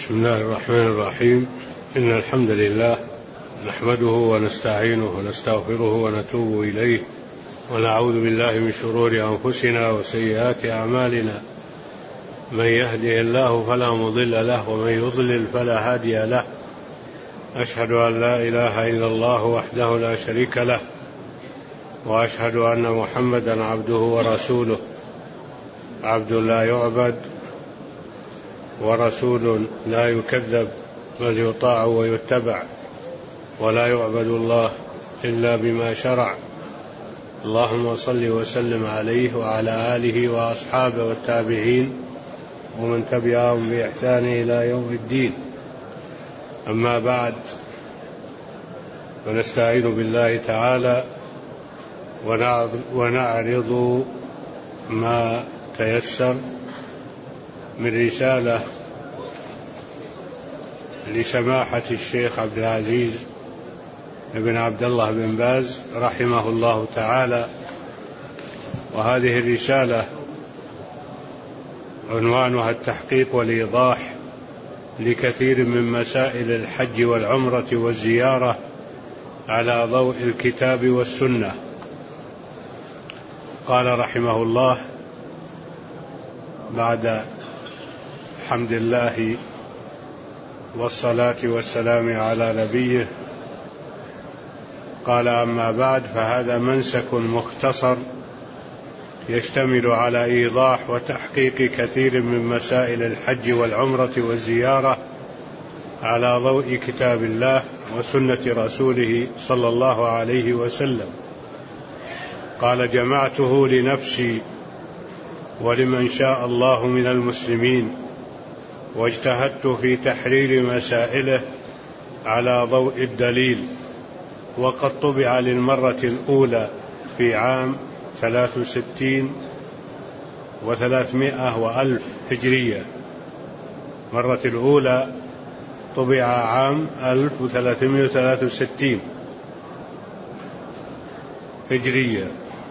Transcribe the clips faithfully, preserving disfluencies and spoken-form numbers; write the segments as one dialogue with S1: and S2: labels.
S1: بسم الله الرحمن الرحيم. إن الحمد لله نحمده ونستعينه ونستغفره ونتوب إليه ونعوذ بالله من شرور أنفسنا وسيئات أعمالنا. من يهده الله فلا مضل له ومن يضلل فلا هادي له. أشهد أن لا إله إلا الله وحده لا شريك له، وأشهد أن محمدا عبده ورسوله، عبد لا يعبد ورسول لا يكذب، بل يطاع ويتبع، ولا يعبد الله إلا بما شرع. اللهم صل وسلم عليه وعلى آله وأصحابه والتابعين ومن تبعهم بإحسان إلى يوم الدين. أما بعد، فنستعين بالله تعالى ونعرض ما تيسر من رسالة لسماحة الشيخ عبد العزيز بن عبد الله بن باز رحمه الله تعالى. وهذه الرسالة عنوانها التحقيق والإيضاح لكثير من مسائل الحج والعمرة والزيارة على ضوء الكتاب والسنة. قال رحمه الله بعد حمد الله والصلاة والسلام على نبيه، قال: أما بعد، فهذا منسك مختصر يشتمل على إيضاح وتحقيق كثير من مسائل الحج والعمرة والزيارة على ضوء كتاب الله وسنة رسوله صلى الله عليه وسلم. قال: جمعته لنفسي ولمن شاء الله من المسلمين، واجتهدت في تحرير مسائله على ضوء الدليل، وقد طبع للمرة الأولى في عام ثلاث وستين وثلاثمائة وألف هجرية. مرة الأولى طبع عام ألف وثلاثمائة وثلاثة وستين هجرية،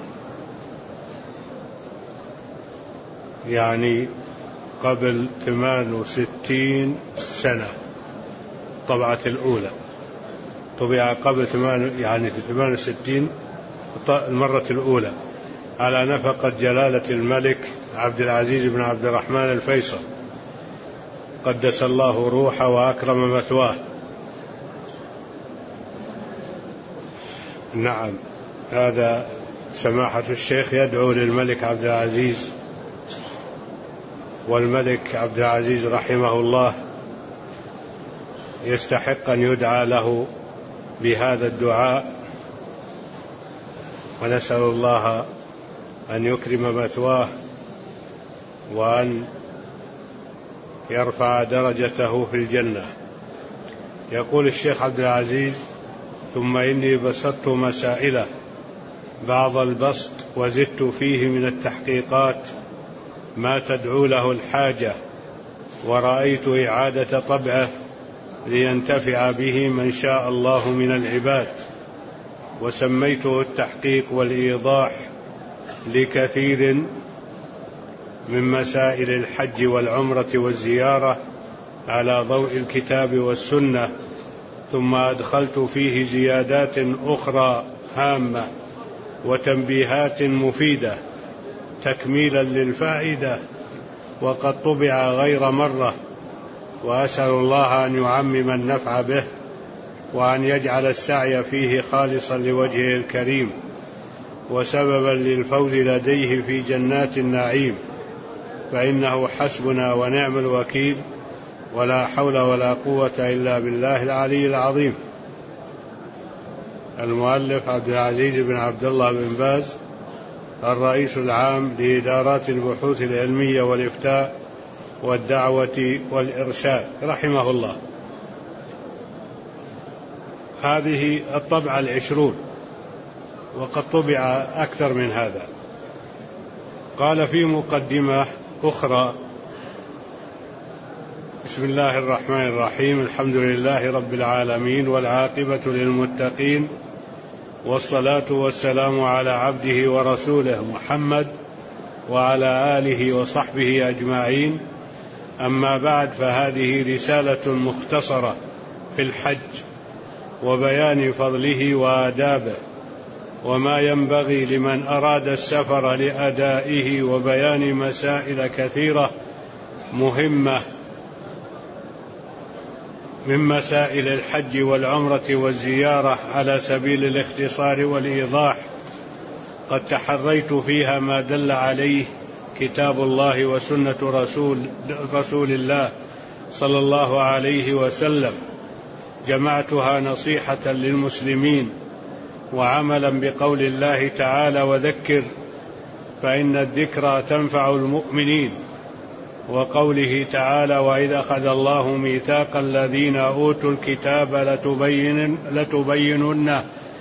S1: يعني قبل ثمان وستين سنة. طبعة الأولى طبع قبل ثمان يعني في ثمان وستين المرة الأولى على نفقة جلالة الملك عبد العزيز بن عبد الرحمن الفيصل، قدس الله روحه وأكرم مثواه. نعم، هذا سماحة الشيخ يدعو للملك عبد العزيز، والملك عبد العزيز رحمه الله يستحق أن يدعى له بهذا الدعاء، ونسأل الله أن يكرم مثواه وأن يرفع درجته في الجنة. يقول الشيخ عبد العزيز: ثم إني بسطت مسائله بعض البسط، وزدت فيه من التحقيقات ما تدعو له الحاجة، ورأيت إعادة طبعه لينتفع به من شاء الله من العباد، وسميته التحقيق والإيضاح لكثير من مسائل الحج والعمرة والزيارة على ضوء الكتاب والسنة، ثم أدخلت فيه زيادات أخرى هامة وتنبيهات مفيدة تكميلا للفائدة، وقد طبع غير مرة، وأسأل الله أن يعمم النفع به، وأن يجعل السعي فيه خالصا لوجهه الكريم، وسببا للفوز لديه في جنات النعيم، فإنه حسبنا ونعم الوكيل، ولا حول ولا قوة إلا بالله العلي العظيم. المؤلف عبد العزيز بن عبد الله بن باز، الرئيس العام لإدارات البحوث العلمية والإفتاء والدعوة والإرشاد، رحمه الله. هذه الطبعة العشرون، وقد طبع أكثر من هذا. قال في مقدمة أخرى: بسم الله الرحمن الرحيم، الحمد لله رب العالمين، والعاقبة للمتقين، والصلاة والسلام على عبده ورسوله محمد وعلى آله وصحبه أجمعين. أما بعد، فهذه رسالة مختصرة في الحج وبيان فضله وآدابه وما ينبغي لمن أراد السفر لأدائه، وبيان مسائل كثيرة مهمة من مسائل الحج والعمرة والزيارة على سبيل الاختصار والإيضاح، قد تحريت فيها ما دل عليه كتاب الله وسنة رسول, رسول الله صلى الله عليه وسلم. جمعتها نصيحة للمسلمين وعملا بقول الله تعالى: وذكر فإن الذكرى تنفع المؤمنين، وقوله تعالى: وإذ أخذ الله ميثاق الذين أوتوا الكتاب لتبين لتبيننه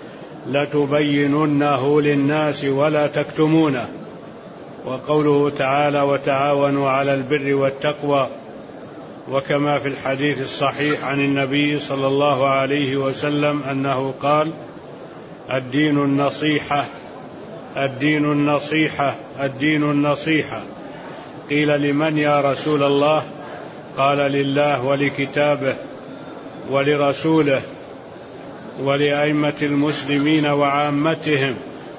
S1: لتبيننه للناس ولا تكتمونه، وقوله تعالى: وتعاونوا على البر والتقوى. وكما في الحديث الصحيح عن النبي صلى الله عليه وسلم أنه قال: الدين النصيحة الدين النصيحة الدين النصيحة. قيل: لمن يا رسول الله؟ قال: لله ولكتابه ولرسوله ولأئمة المسلمين وعامتهم.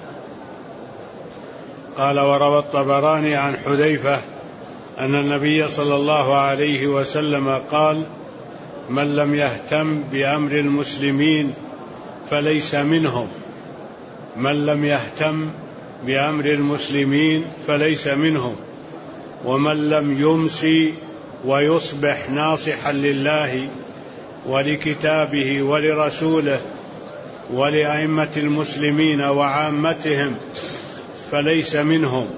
S1: قال: وروى الطبراني عن حذيفة أن النبي صلى الله عليه وسلم قال: من لم يهتم بأمر المسلمين فليس منهم من لم يهتم بأمر المسلمين فليس منهم ومن لم يمسي ويصبح ناصحا لله ولكتابه ولرسوله ولأئمة المسلمين وعامتهم فليس منهم.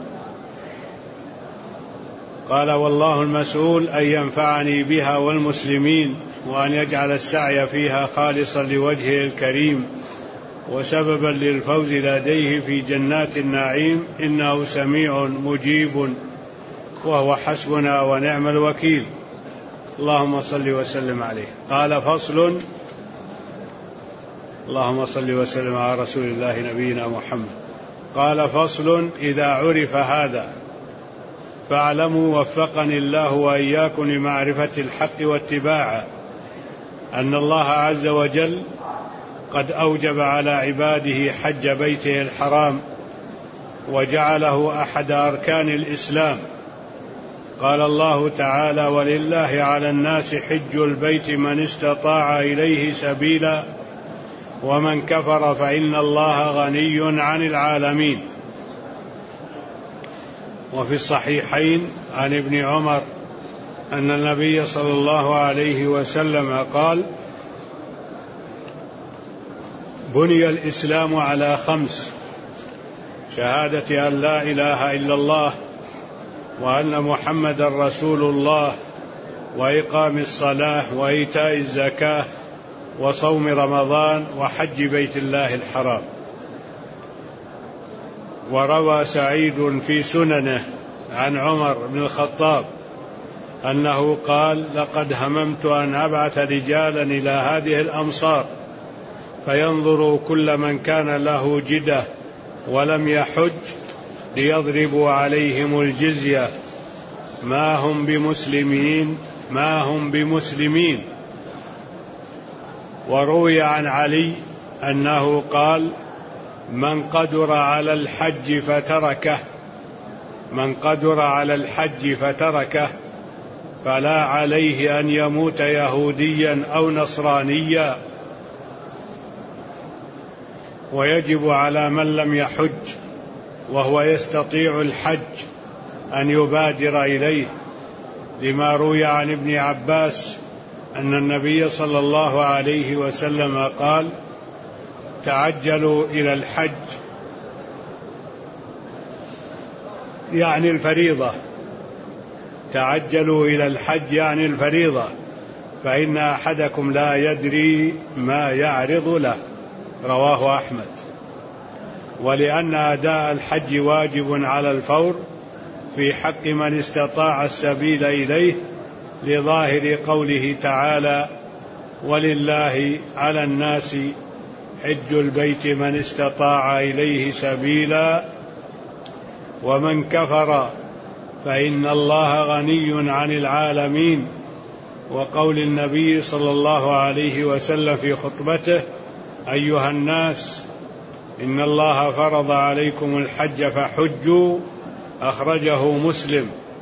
S1: قال: والله المسؤول أن ينفعني بها والمسلمين، وأن يجعل السعي فيها خالصا لوجهه الكريم وسببا للفوز لديه في جنات النعيم، إنه سميع مجيب وهو حسبنا ونعم الوكيل. اللهم صل وسلم عليه. قال: فصل. اللهم صل وسلم على رسول الله نبينا محمد. قال: فصل. إذا عرف هذا فاعلموا وفقني الله وإياكم لمعرفة الحق واتباعه أن الله عز وجل قد أوجب على عباده حج بيته الحرام وجعله أحد أركان الإسلام. قال الله تعالى: ولله على الناس حج البيت من استطاع إليه سبيلا ومن كفر فإن الله غني عن العالمين. وفي الصحيحين عن ابن عمر أن النبي صلى الله عليه وسلم قال: بني الإسلام على خمس: شهادة أن لا إله إلا الله وأن محمد رسول الله وإقام الصلاة وإيتاء الزكاة وصوم رمضان وحج بيت الله الحرام. وروى سعيد في سننه عن عمر بن الخطاب أنه قال: لقد هممت أن أبعث رجالا إلى هذه الأمصار فينظروا كل من كان له جدة ولم يحج ليضربوا عليهم الجزية ما هم بمسلمين ما هم بمسلمين. وروي عن علي أنه قال: من قدر على الحج فتركه من قدر على الحج فتركه فلا عليه أن يموت يهوديا أو نصرانيا، ويجب على من لم يحج وهو يستطيع الحج أن يبادر إليه، لما روي عن ابن عباس أن النبي صلى الله عليه وسلم قال: تعجلوا إلى الحج، يعني الفريضة تعجلوا إلى الحج يعني الفريضة، فإن أحدكم لا يدري ما يعرض له. رواه أحمد. ولأن أداء الحج واجب على الفور في حق من استطاع السبيل إليه، لظاهر قوله تعالى: ولله على الناس حج البيت من استطاع إليه سبيلا ومن كفر
S2: فإن الله غني عن العالمين، وقول النبي صلى الله عليه وسلم في خطبته: أيها الناس إن الله فرض عليكم الحج فحجوا، أخرجه مسلم.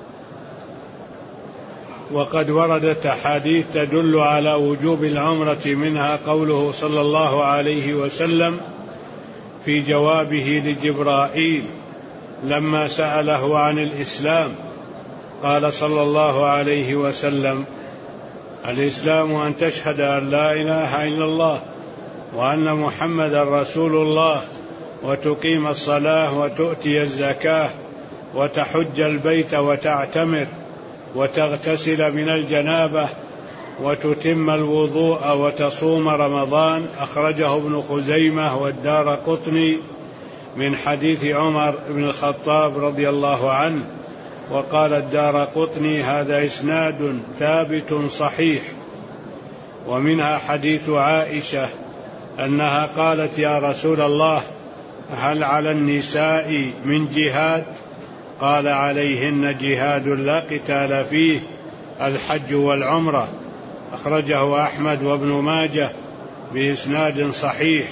S2: وقد وردت أحاديث تدل على وجوب العمرة، منها قوله صلى الله عليه وسلم في جوابه لجبرائيل لما سأله عن الإسلام، قال صلى الله عليه وسلم: الإسلام أن تشهد أن لا إله إلا الله وأن محمدا رسول الله، وتقيم الصلاة، وتؤتي الزكاة، وتحج البيت، وتعتمر، وتغتسل من الجنابة، وتتم الوضوء، وتصوم رمضان. أخرجه ابن خزيمة والدارقطني من حديث عمر بن الخطاب رضي الله عنه. وقال الدارقطني: هذا إسناد ثابت صحيح. ومنها حديث عائشة أنها قالت: يا رسول الله، هل على النساء من جهاد؟ قال: عليهن جهاد لا قتال فيه، الحج والعمرة. أخرجه أحمد وابن ماجه بإسناد صحيح.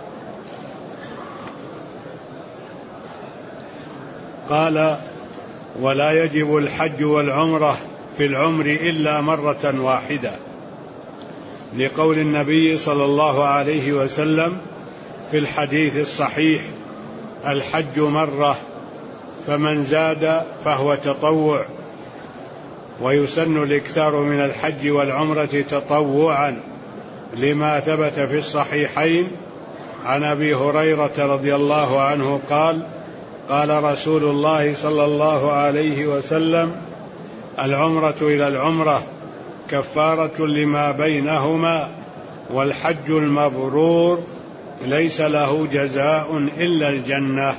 S2: قال: ولا يجب الحج والعمرة في العمر إلا مرة واحدة، لقول النبي صلى الله عليه وسلم في الحديث الصحيح: الحج مرة، فمن زاد فهو تطوع. ويسن الإكثار من الحج والعمرة تطوعا، لما ثبت في الصحيحين عن أبي هريرة رضي الله عنه قال: قال رسول الله صلى الله عليه وسلم: العمرة إلى العمرة كفارة لما بينهما، والحج المبرور ليس له جزاء إلا الجنة.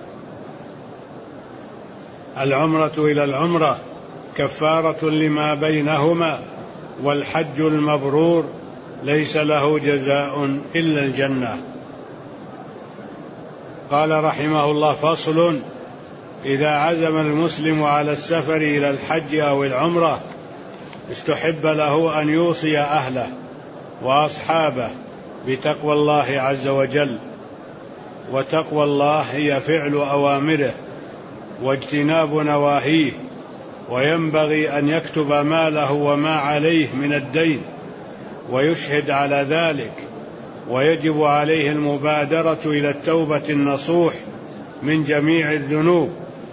S2: العمرة إلى العمرة كفارة لما بينهما، والحج المبرور ليس له جزاء إلا الجنة. قال رحمه الله: فصل: إذا عزم المسلم على السفر إلى الحج أو العمرة استحب له أن يوصي أهله وأصحابه بتقوى الله عز وجل. وتقوى الله هي فعل أوامره واجتناب نواهيه، وينبغي أن يكتب ما له وما عليه من الدين ويشهد على ذلك، ويجب عليه المبادرة إلى التوبة النصوح من جميع الذنوب،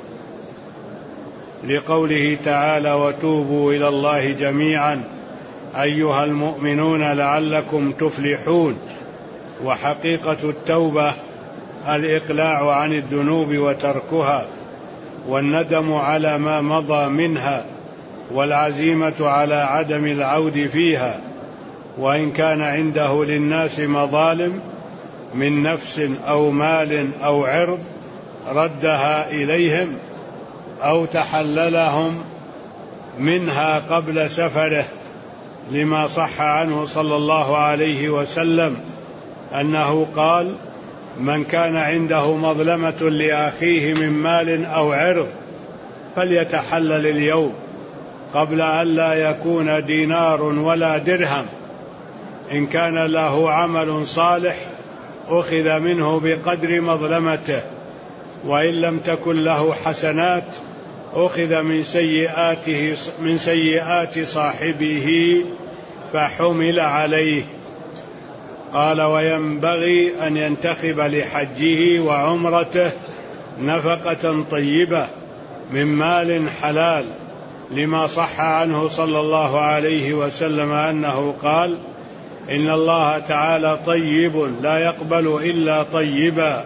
S2: لقوله تعالى: وتوبوا إلى الله جميعا أيها المؤمنون لعلكم تفلحون. وحقيقة التوبة الإقلاع عن الذنوب وتركها، والندم على ما مضى منها، والعزيمة على عدم العود فيها، وإن كان عنده للناس مظالم من نفس أو مال أو عرض ردها إليهم أو تحللهم منها قبل سفره، لما صح عنه صلى الله عليه وسلم أنه قال: من كان عنده مظلمة لأخيه من مال أو عرض فليتحلل اليوم قبل أن لا يكون دينار ولا درهم. إن كان له عمل صالح أخذ منه بقدر مظلمته، وإن لم تكن له حسنات أخذ من سيئاته من سيئات صاحبه فحمل عليه. قال: وينبغي أن ينتخب لحجه وعمرته نفقة طيبة من مال حلال، لما صح عنه صلى الله عليه وسلم أنه قال: إن الله تعالى طيب لا يقبل إلا طيبا.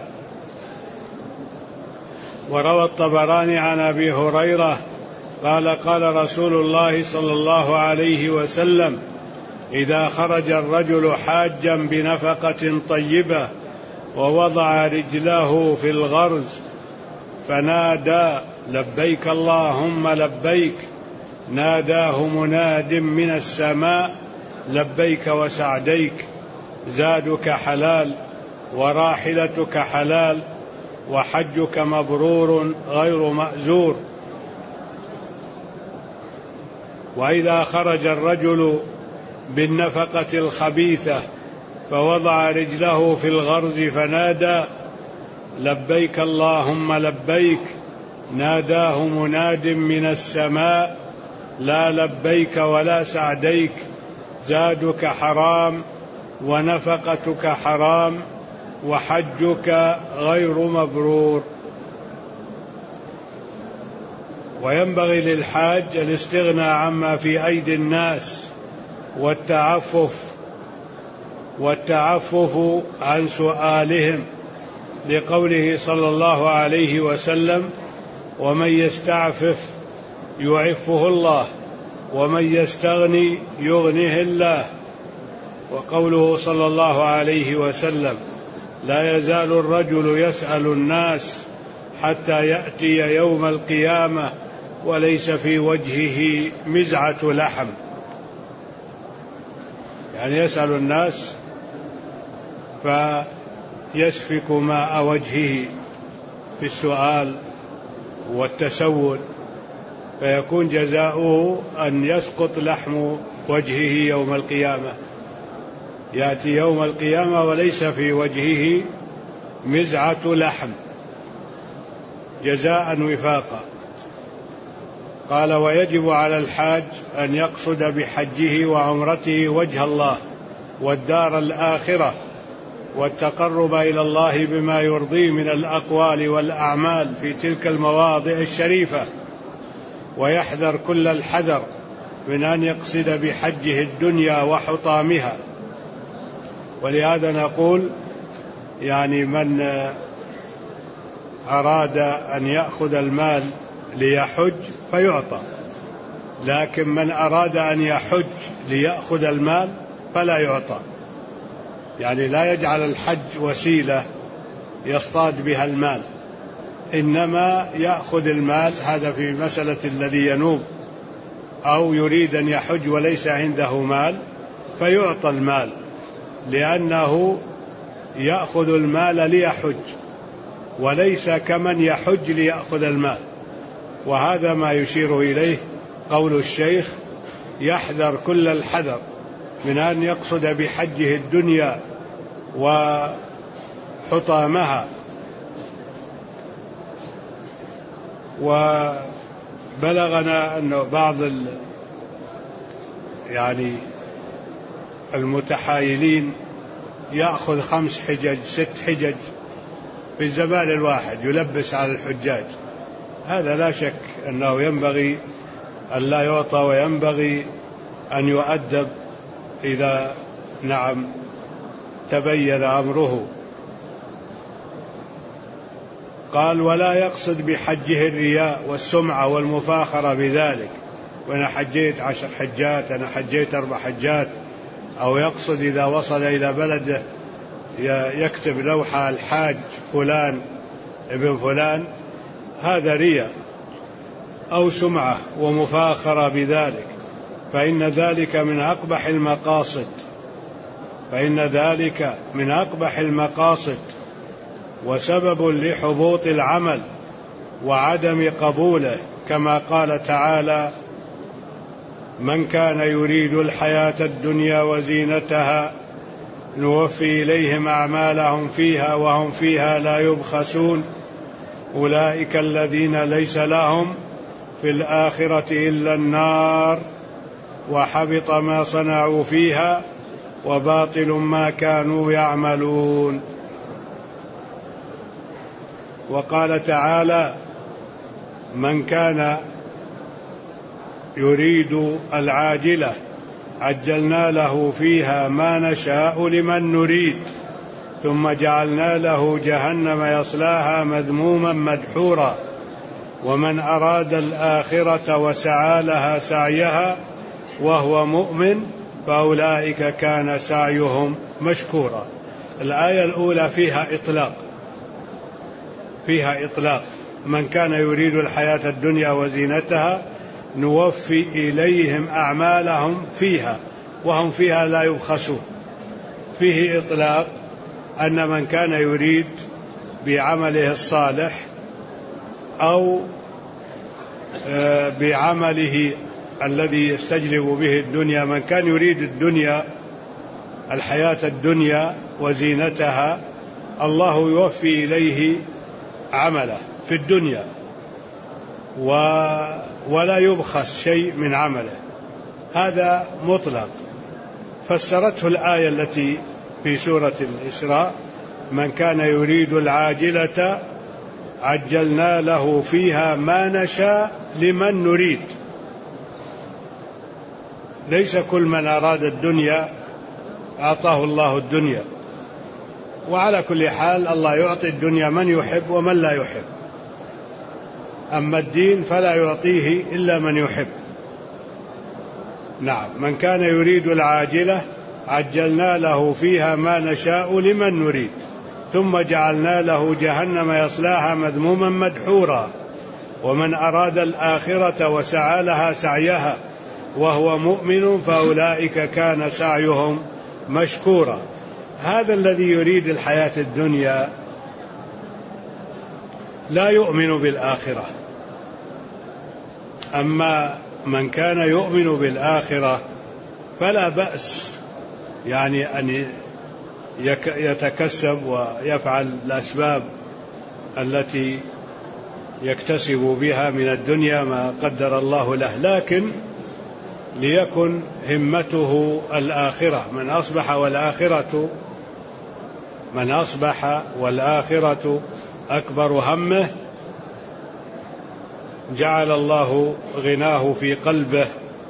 S2: وروى الطبراني عن أبي هريرة قال: قال رسول الله صلى الله عليه وسلم: إذا خرج الرجل حاجا بنفقة طيبة ووضع رجله في الغرز فنادى: لبيك اللهم لبيك، ناداه مناد من السماء: لبيك وسعديك، زادك حلال، وراحلتك حلال، وحجك مبرور غير مأزور. وإذا خرج الرجل بالنفقة الخبيثة فوضع رجله في الغرز فنادى لبيك اللهم لبيك، ناداه مناد من السماء لا لبيك ولا سعديك، زادك حرام ونفقتك حرام وحجك غير مبرور. وينبغي للحاج الاستغناء عما في أيدي الناس والتعفف والتعفف عن سؤالهم، لقوله صلى الله عليه وسلم ومن يستعفف يعفه الله ومن يستغني يغنه الله. وقوله صلى الله عليه وسلم لا يزال الرجل يسأل الناس حتى يأتي يوم القيامة وليس في وجهه مزعة لحم، يعني يسأل الناس فيسفك ماء وجهه في السؤال والتسول، فيكون جزاؤه أن يسقط لحم وجهه يوم القيامة، يأتي يوم القيامة وليس في وجهه مزعة لحم جزاء وفاقا. قال ويجب على الحاج أن يقصد بحجه وعمرته وجه الله والدار الآخرة والتقرب إلى الله بما يرضيه من الأقوال والأعمال في تلك المواضع الشريفة، ويحذر كل الحذر من أن يقصد بحجه الدنيا وحطامها. ولهذا نقول يعني من أراد أن يأخذ المال ليحج فيعطى، لكن من أراد أن يحج ليأخذ المال فلا يعطى، يعني لا يجعل الحج وسيلة يصطاد بها المال، إنما يأخذ المال. هذا في مسألة الذي ينوب أو يريد أن يحج وليس عنده مال فيعطى المال، لأنه يأخذ المال ليحج وليس كمن يحج ليأخذ المال. وهذا ما يشير إليه قول الشيخ يحذر كل الحذر من أن يقصد بحجه الدنيا وحطامها. وبلغنا أن بعض يعني المتحايلين يأخذ خمس حجج ست حجج في الزمان الواحد يلبس على الحجاج، هذا لا شك أنه ينبغي أن لا يعطى، وينبغي أن يؤدب إذا نعم تبين أمره. قال ولا يقصد بحجه الرياء والسمعة والمفاخرة بذلك، وأنا حجيت عشر حجات، أنا حجيت أربع حجات، أو يقصد إذا وصل إلى بلده يكتب لوحة الحاج فلان ابن فلان، هذا رياء أو سمعة ومفاخرة بذلك، فإن ذلك من أقبح المقاصد فإن ذلك من أقبح المقاصد وسبب لحبوط العمل وعدم قبوله، كما قال تعالى من كان يريد الحياة الدنيا وزينتها نوفي إليهم أعمالهم فيها وهم فيها لا يبخسون أولئك الذين ليس لهم في الآخرة إلا النار وحبط ما صنعوا فيها وباطل ما كانوا يعملون. وقال تعالى من كان يريد العاجلة عجلنا له فيها ما نشاء لمن نريد ثم جعلنا له جهنم يصلاها مذموما مدحورا ومن أراد الآخرة وسعى لها سعيها وهو مؤمن فأولئك كان سعيهم مشكورا. الآية الأولى فيها إطلاق فيها إطلاق من كان يريد الحياة الدنيا وزينتها نوفي إليهم أعمالهم فيها وهم فيها لا يبخسون. فيه إطلاق أن من كان يريد بعمله الصالح أو بعمله الذي يستجلب به الدنيا. من كان يريد الدنيا الحياة الدنيا وزينتها الله يوفي إليه عمله في الدنيا ولا يبخس شيء من عمله، هذا مطلق. فسرته الآية التي في سورة الإسراء: من كان يريد العاجلة عجلنا له فيها ما نشاء لمن نريد. ليس كل من أراد الدنيا أعطاه الله الدنيا، وعلى كل حال الله يعطي الدنيا من يحب ومن لا يحب، أما الدين فلا يعطيه إلا من يحب. نعم، من كان يريد العاجلة عجلنا له فيها ما نشاء لمن نريد ثم جعلنا له جهنم يصلاها مذموما مدحورا. ومن أراد الآخرة وسعى لها سعيها وهو مؤمن فأولئك كان سعيهم مشكورا. هذا الذي يريد الحياة الدنيا لا يؤمن بالآخرة. أما من كان يؤمن بالآخرة فلا بأس يعني أن يتكسب ويفعل الأسباب التي يكتسب بها من الدنيا ما قدر الله له، لكن ليكن همته الآخرة. من أصبح والآخرة من أصبح والآخرة أكبر همه جعل الله غناه في قلبه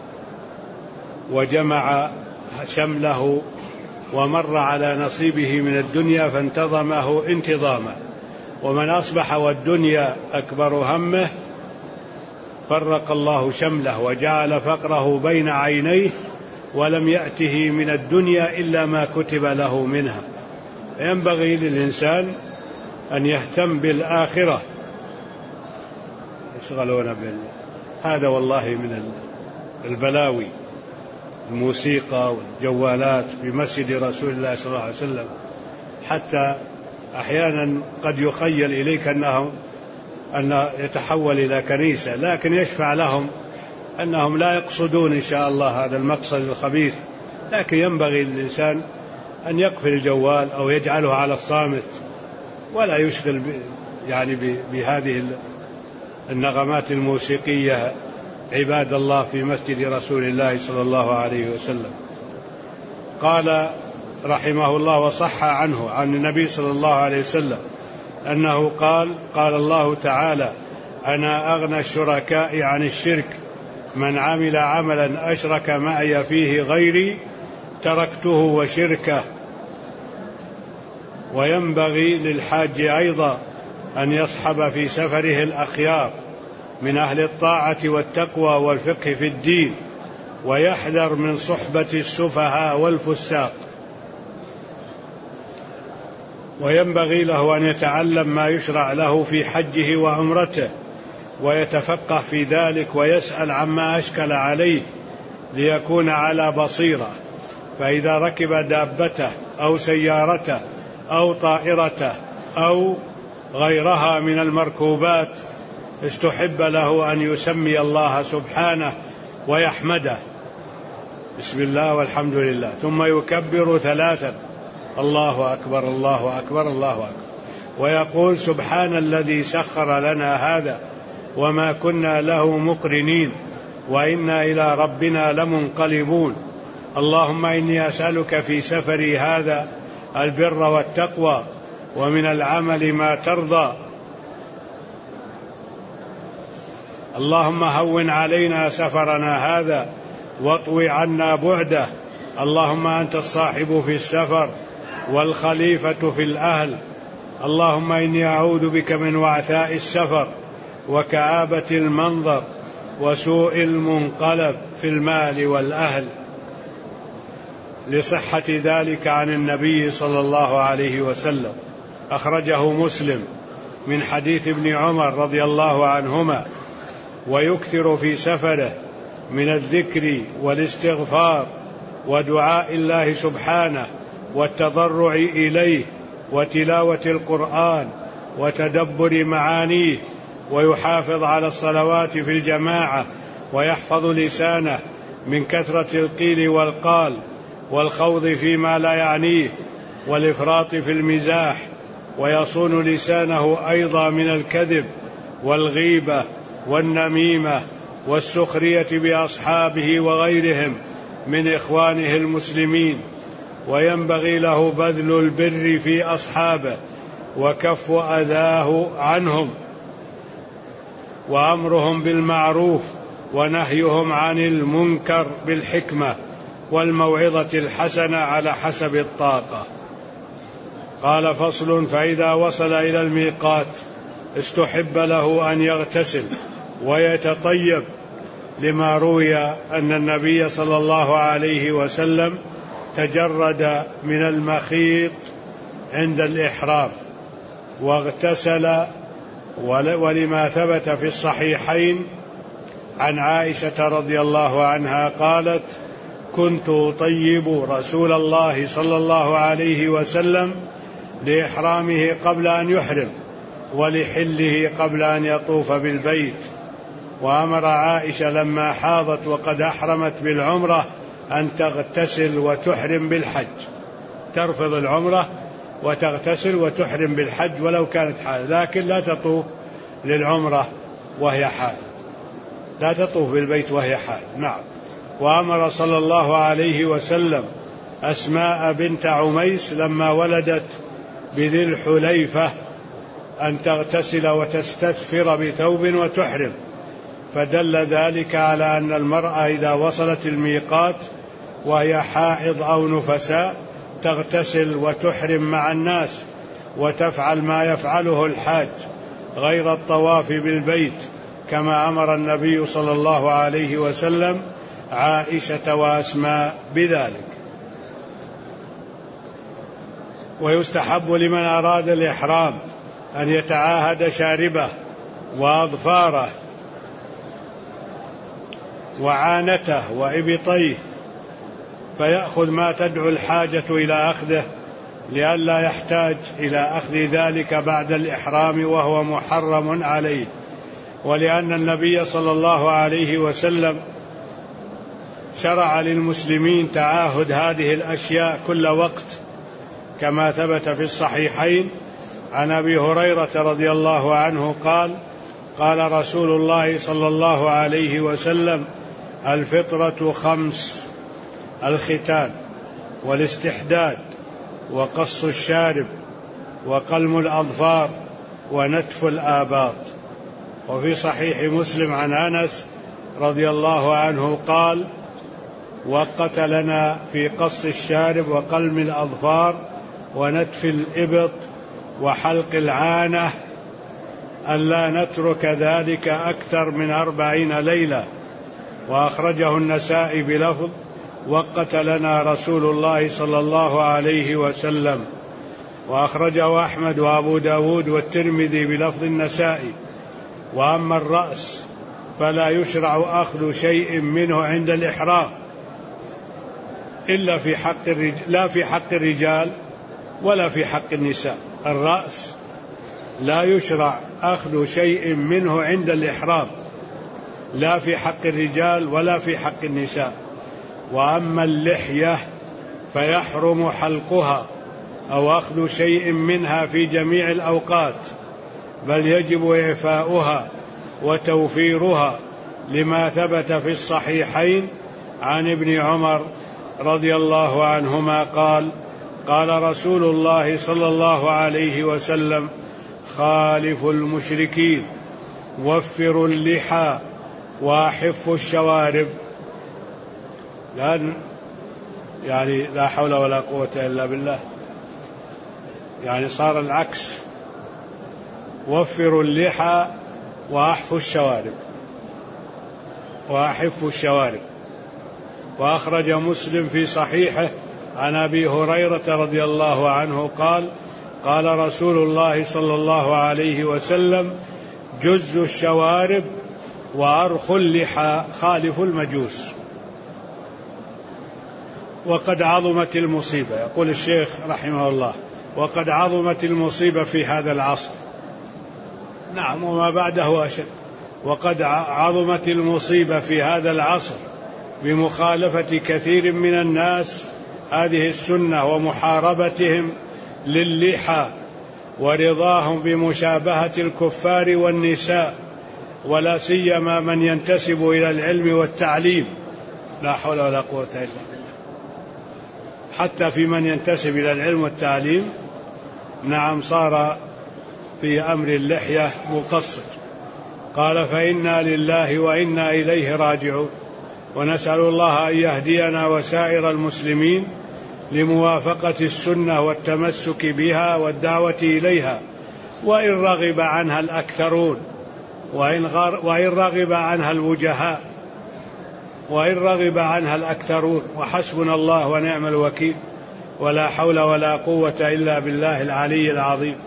S2: وجمع شمله ومر على نصيبه من الدنيا فانتظمه انتظاما. ومن أصبح والدنيا أكبر همه فرق الله شمله وجعل فقره بين عينيه ولم يأته من الدنيا إلا ما كتب له منها. ينبغي للإنسان أن يهتم بالآخرة. يشغلون بال... هذا والله من البلاوي، الموسيقى والجوالات في مسجد رسول الله صلى الله عليه وسلم، حتى أحيانا قد يخيل إليك أنه أن يتحول إلى كنيسة، لكن يشفع لهم أنهم لا يقصدون إن شاء الله هذا المقصد الخبيث. لكن ينبغي للإنسان أن يقفل الجوال أو يجعله على الصامت ولا يشغل يعني بهذه النغمات الموسيقية عباد الله في مسجد رسول الله صلى الله عليه وسلم. قال رحمه الله وصح عنه عن النبي صلى الله عليه وسلم أنه قال: قال الله تعالى: أنا أغنى الشركاء عن الشرك، من عمل عملا أشرك معي فيه غيري تركته وشركه. وينبغي للحاج أيضا أن يصحب في سفره الأخيار من أهل الطاعة والتقوى والفقه في الدين، ويحذر من صحبة السفهاء والفساق. وينبغي له أن يتعلم ما يشرع له في حجه وعمرته ويتفقه في ذلك ويسأل عما أشكل عليه ليكون على بصيرة. فإذا ركب دابته أو سيارته أو طائرته أو غيرها من المركوبات استحب له أن يسمي الله سبحانه ويحمده بسم الله والحمد لله، ثم يكبر ثلاثا: الله أكبر الله أكبر الله أكبر، ويقول: سبحان الذي سخر لنا هذا وما كنا له مقرنين وإنا إلى ربنا لمنقلبون. اللهم إني أسألك في سفري هذا البر والتقوى ومن العمل ما ترضى. اللهم هون علينا سفرنا هذا واطوي عنا بعده. اللهم أنت الصاحب في السفر والخليفة في الأهل. اللهم إني أعوذ بك من وعثاء السفر وكآبة المنظر وسوء المنقلب في المال والأهل. لصحة ذلك عن النبي صلى الله عليه وسلم، أخرجه مسلم من حديث ابن عمر رضي الله عنهما: ويكثر في سفره من الذكر والاستغفار ودعاء الله سبحانه والتضرع إليه وتلاوة القرآن وتدبر معانيه، ويحافظ على الصلوات في الجماعة ويحفظ لسانه من كثرة القيل والقال والخوض فيما لا يعنيه والإفراط في المزاح، ويصون لسانه أيضا من الكذب والغيبة والنميمة والسخرية بأصحابه وغيرهم من إخوانه المسلمين. وينبغي له بذل البر في أصحابه وكف أذاه عنهم وأمرهم بالمعروف ونهيهم عن المنكر بالحكمة والموعظة الحسنة على حسب الطاقة. قال: فصل: فإذا وصل إلى الميقات استحب له أن يغتسل ويتطيب، لما روي أن النبي صلى الله عليه وسلم تجرد من المخيط عند الإحرام واغتسل، ولما ثبت في الصحيحين عن عائشة رضي الله عنها قالت: كنت أطيب رسول الله صلى الله عليه وسلم لإحرامه قبل أن يحرم ولحله قبل أن يطوف بالبيت. وأمر عائشة لما حاضت وقد أحرمت بالعمرة أن تغتسل وتحرم بالحج، ترفض العمرة وتغتسل وتحرم بالحج ولو كانت حائض، لكن لا تطوف للعمرة وهي حائض، لا تطوف بالبيت وهي حائض. نعم. وأمر صلى الله عليه وسلم أسماء بنت عميس لما ولدت بذي الحليفة أن تغتسل وتستثفر بثوب وتحرم، فدل ذلك على أن المرأة إذا وصلت الميقات وهي حائض أو نفساء تغتسل وتحرم مع الناس وتفعل ما يفعله الحاج غير الطواف بالبيت، كما أمر النبي صلى الله عليه وسلم عائشة وأسماء بذلك. ويستحب لمن أراد الإحرام أن يتعاهد شاربه وأظفاره وعانته وإبطيه، فيأخذ ما تدعو الحاجة إلى أخذه لئلا يحتاج إلى أخذ ذلك بعد الإحرام وهو محرم عليه، ولأن النبي صلى الله عليه وسلم شرع للمسلمين تعاهد هذه الأشياء كل وقت، كما ثبت في الصحيحين عن أبي هريرة رضي الله عنه قال: قال رسول الله صلى الله عليه وسلم: الفطرة خمس: الختان والاستحداد وقص الشارب وقلم الأظفار ونتف الآباط. وفي صحيح مسلم عن أنس رضي الله عنه قال: وقت لنا في قص الشارب وقلم الأظفار ونتف الإبط وحلق العانة ألا نترك ذلك أكثر من أربعين ليلة. وأخرجه النسائي بلفظ: وقت لنا رسول الله صلى الله عليه وسلم. وأخرجه أحمد وأبو داود والترمذي بلفظ النسائي: وأما الرأس فلا يشرع أخذ شيء منه عند الإحرام إلا في حق الرجال، لا في حق الرجال ولا في حق النساء. الرأس لا يشرع أخذ شيء منه عند الإحرام، لا في حق الرجال ولا في حق النساء. وأما اللحية فيحرم حلقها أو أخذ شيء منها في جميع الأوقات، بل يجب إعفاؤها وتوفيرها، لما ثبت في الصحيحين عن ابن عمر رضي الله عنهما قال: قال رسول الله صلى الله عليه وسلم: خالفوا المشركين، وفروا اللحى، وأحفوا الشوارب. لأن يعني لا حول ولا قوة إلا بالله، يعني صار العكس، وفروا اللحى وأحفوا الشوارب وأحفوا الشوارب. وأخرج مسلم في صحيحه عن أبي هريرة رضي الله عنه قال: قال رسول الله صلى الله عليه وسلم: جزوا الشوارب وأرخوا اللحى، خالفوا المجوس. وقد عظمت المصيبة، يقول الشيخ رحمه الله: وقد عظمت المصيبة في هذا العصر. نعم، وما بعده أشد. وقد عظمت المصيبة في هذا العصر بمخالفة كثير من الناس هذه السنة ومحاربتهم للحى ورضاهم بمشابهة الكفار والنساء، ولا سيما من ينتسب إلى العلم والتعليم. لا حول ولا قوة إلا بالله. حتى في من ينتسب إلى العلم والتعليم نعم صار في أمر اللحية مقصر. قال فإنا لله وإنا إليه راجعون، ونسأل الله أن يهدينا وسائر المسلمين لموافقة السنة والتمسك بها والدعوة إليها، وإن رغب عنها الأكثرون، وإن, وإن رغب عنها الوجهاء، وإن رغب عنها الأكثرون. وحسبنا الله ونعم الوكيل، ولا حول ولا قوة إلا بالله العلي العظيم.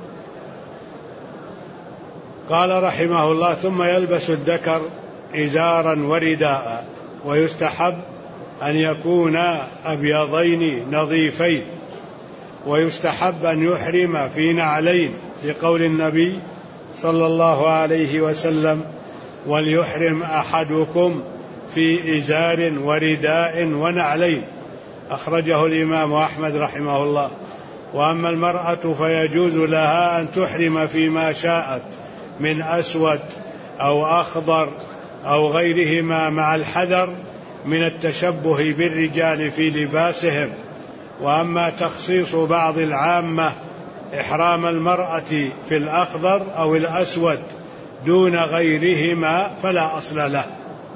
S2: قال رحمه الله ثم يلبس الذكر إزارا ورداء، ويستحب أن يكونا أبيضين نظيفين، ويستحب أن يحرم في نعلين لقول النبي صلى الله عليه وسلم وليحرم أحدكم في إزار ورداء ونعلين، أخرجه الإمام أحمد رحمه الله. وأما المرأة فيجوز لها أن تحرم فيما شاءت من أسود أو أخضر أو غيرهما مع الحذر من التشبه بالرجال في لباسهم. وأما تخصيص بعض العامة إحرام المرأة في الأخضر أو الأسود دون غيرهما فلا أصل له.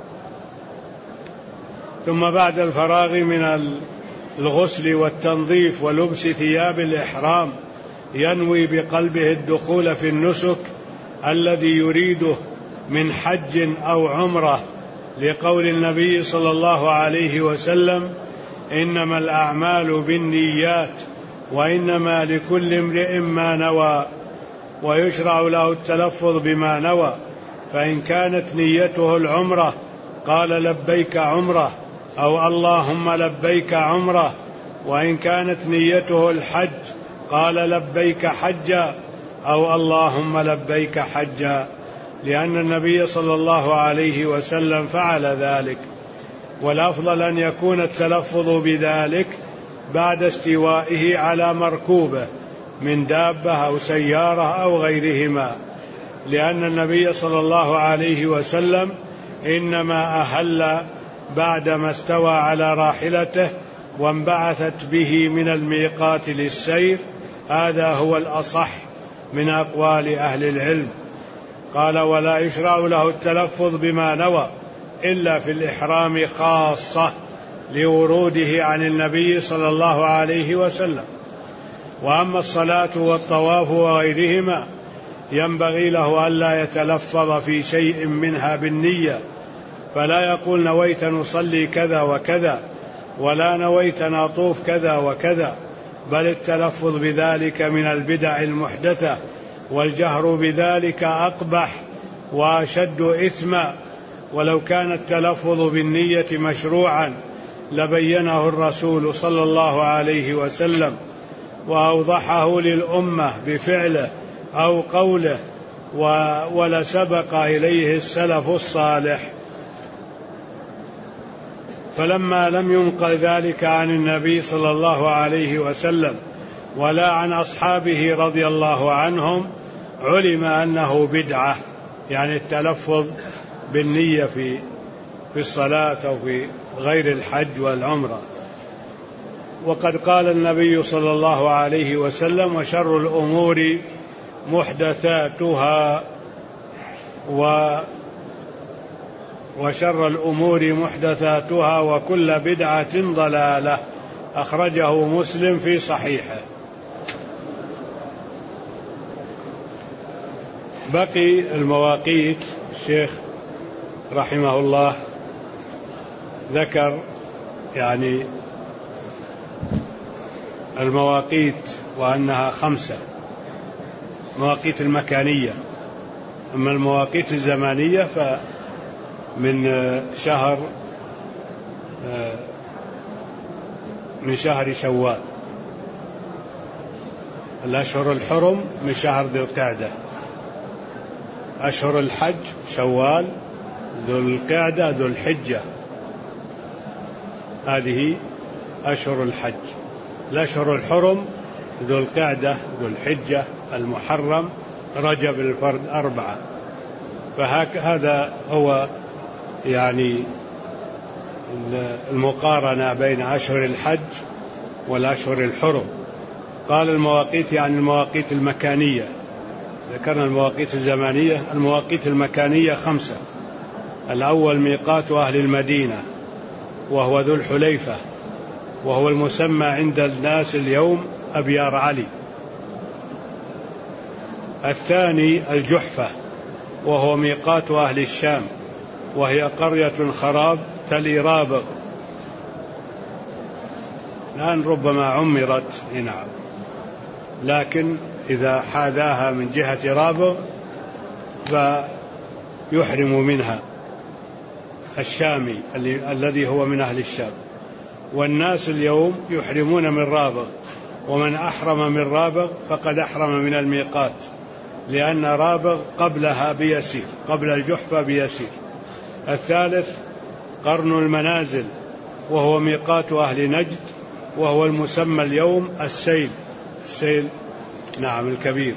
S2: ثم بعد الفراغ من الغسل والتنظيف ولبس ثياب الإحرام ينوي بقلبه الدخول في النسك الذي يريده من حج أو عمرة، لقول النبي صلى الله عليه وسلم إنما الأعمال بالنيات وإنما لكل امرئ ما نوى، ويشرع له التلفظ بما نوى، فإن كانت نيته العمرة قال لبيك عمرة أو اللهم لبيك عمرة، وإن كانت نيته الحج قال لبيك حجا أو اللهم لبيك حجا، لأن النبي صلى الله عليه وسلم فعل ذلك. والأفضل أن يكون التلفظ بذلك بعد استوائه على مركوبه من دابة أو سيارة أو غيرهما، لأن النبي صلى الله عليه وسلم إنما أهل بعدما استوى على راحلته وانبعثت به من الميقات للسير. هذا هو الأصح من أقوال أهل العلم. قال ولا يشرع له التلفظ بما نوى إلا في الإحرام خاصة لوروده عن النبي صلى الله عليه وسلم. وأما الصلاة والطواف وغيرهما ينبغي له ألا يتلفظ في شيء منها بالنية، فلا يقول نويت نصلي كذا وكذا ولا نويت نطوف كذا وكذا، بل التلفظ بذلك من البدع المحدثة، والجهر بذلك أقبح وأشد إثما. ولو كان التلفظ بالنية مشروعا لبينه الرسول صلى الله عليه وسلم وأوضحه للأمة بفعله أو قوله، ولسبق إليه السلف الصالح. فلما لم ينقل ذلك عن النبي صلى الله عليه وسلم ولا عن أصحابه رضي الله عنهم علم أنه بدعة، يعني التلفظ بالنية في في الصلاة أو في غير الحج والعمرة. وقد قال النبي صلى الله عليه وسلم وشر الأمور محدثاتها و وشر الأمور محدثاتها وكل بدعة ضلالة، أخرجه مسلم في صحيحه. بقي المواقيت. الشيخ رحمه الله ذكر يعني المواقيت وأنها خمسة، مواقيت المكانية. أما المواقيت الزمانية فمن شهر من شهر شوال، الأشهر الحرم من شهر ذي القعدة، أشهر الحج شوال ذو القعدة ذو الحجة، هذه أشهر الحج. الأشهر الحرم ذو القعدة ذو الحجة المحرم رجب الفرد أربعة. فهذا هو يعني المقارنة بين أشهر الحج والأشهر الحرم. قال المواقيت يعني المواقيت المكانية، ذكرنا المواقيت الزمانية. المواقيت المكانية خمسة: الأول ميقات أهل المدينة وهو ذو الحليفة، وهو المسمى عند الناس اليوم أبيار علي. الثاني الجحفة وهو ميقات أهل الشام، وهي قرية خراب تلي رابغ، الآن ربما عمرت، نعم، لكن إذا حاذاها من جهة رابغ فيحرم منها الشامي الذي هو من أهل الشام. والناس اليوم يحرمون من رابغ، ومن أحرم من رابغ فقد أحرم من الميقات، لأن رابغ قبلها بيسير، قبل الجحفة بيسير. الثالث قرن المنازل وهو ميقات أهل نجد، وهو المسمى اليوم السيل، السيل نعم الكبير.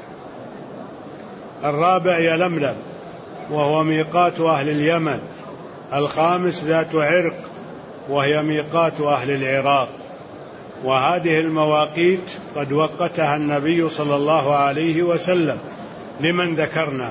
S2: الرابع يلملم وهو ميقات أهل اليمن. الخامس ذات عرق وهي ميقات أهل العراق. وهذه المواقيت قد وقتها النبي صلى الله عليه وسلم لمن ذكرنا،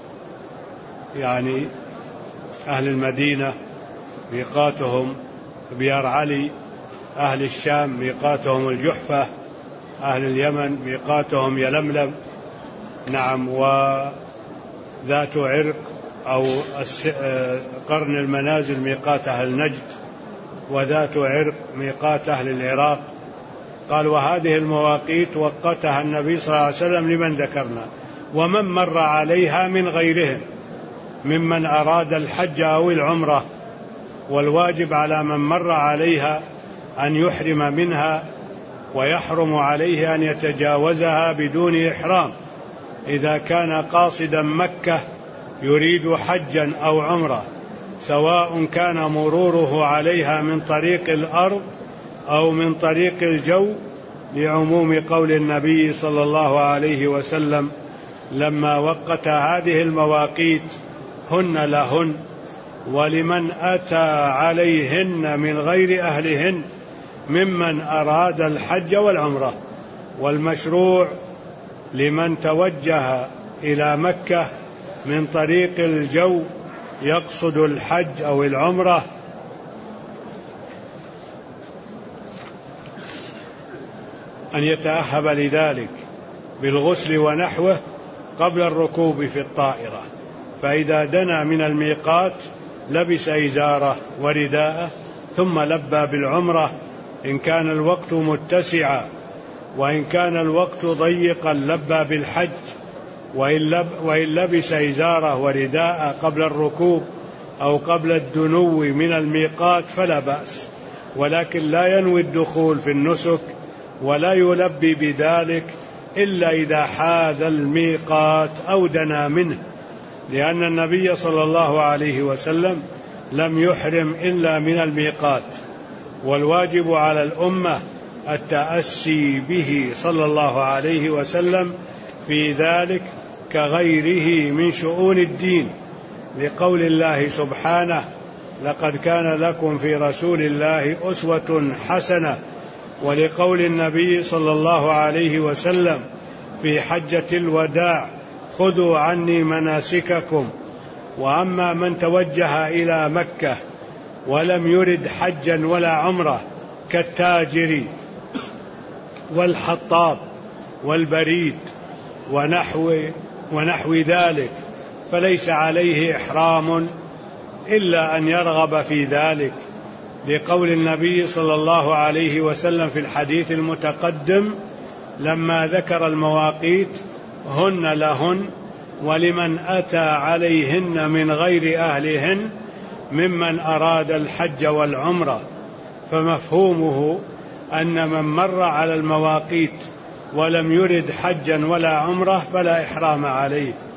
S2: يعني أهل المدينة ميقاتهم أبيار علي، أهل الشام ميقاتهم الجحفة، أهل اليمن ميقاتهم يلملم، نعم، وذات عرق أو قرن المنازل ميقات أهل نجد، وذات عرق ميقات أهل العراق. قال وهذه المواقيت وقتها النبي صلى الله عليه وسلم لمن ذكرنا ومن مر عليها من غيرهم ممن أراد الحج أو العمرة. والواجب على من مر عليها أن يحرم منها، ويحرم عليه أن يتجاوزها بدون إحرام إذا كان قاصدا مكة يريد حجا أو عمرة، سواء كان مروره عليها من طريق الأرض أو من طريق الجو، لعموم قول النبي صلى الله عليه وسلم لما وقت هذه المواقيت: هن لهن ولمن أتى عليهن من غير أهلهن ممن أراد الحج والعمرة. والمشروع لمن توجه إلى مكة من طريق الجو يقصد الحج أو العمرة أن يتأهب لذلك بالغسل ونحوه قبل الركوب في الطائرة، فإذا دنا من الميقات لبس إزاره ورداءه ثم لبى بالعمرة إن كان الوقت متسعا، وإن كان الوقت ضيقا لبى بالحج، وإن, لب وإن لبس إزاره ورداءه قبل الركوب أو قبل الدنو من الميقات فلا بأس، ولكن لا ينوي الدخول في النسك ولا يلبي بذلك إلا إذا حاذ الميقات أو دنا منه، لأن النبي صلى الله عليه وسلم لم يحرم إلا من الميقات. والواجب على الأمة التأسي به صلى الله عليه وسلم في ذلك كغيره من شؤون الدين، لقول الله سبحانه: لقد كان لكم في رسول الله أسوة حسنة، ولقول النبي صلى الله عليه وسلم في حجة الوداع: خذوا عني مناسككم. وأما من توجه إلى مكة ولم يرد حجا ولا عمرة كالتاجر والحطاب والبريد ونحو, ونحو ذلك فليس عليه إحرام إلا أن يرغب في ذلك، لقول النبي صلى الله عليه وسلم في الحديث المتقدم لما ذكر المواقيت: هن لهن ولمن أتى عليهن من غير أهلهن ممن أراد الحج والعمرة. فمفهومه أن من مر على المواقيت ولم يرد حجا ولا عمرة فلا إحرام عليه،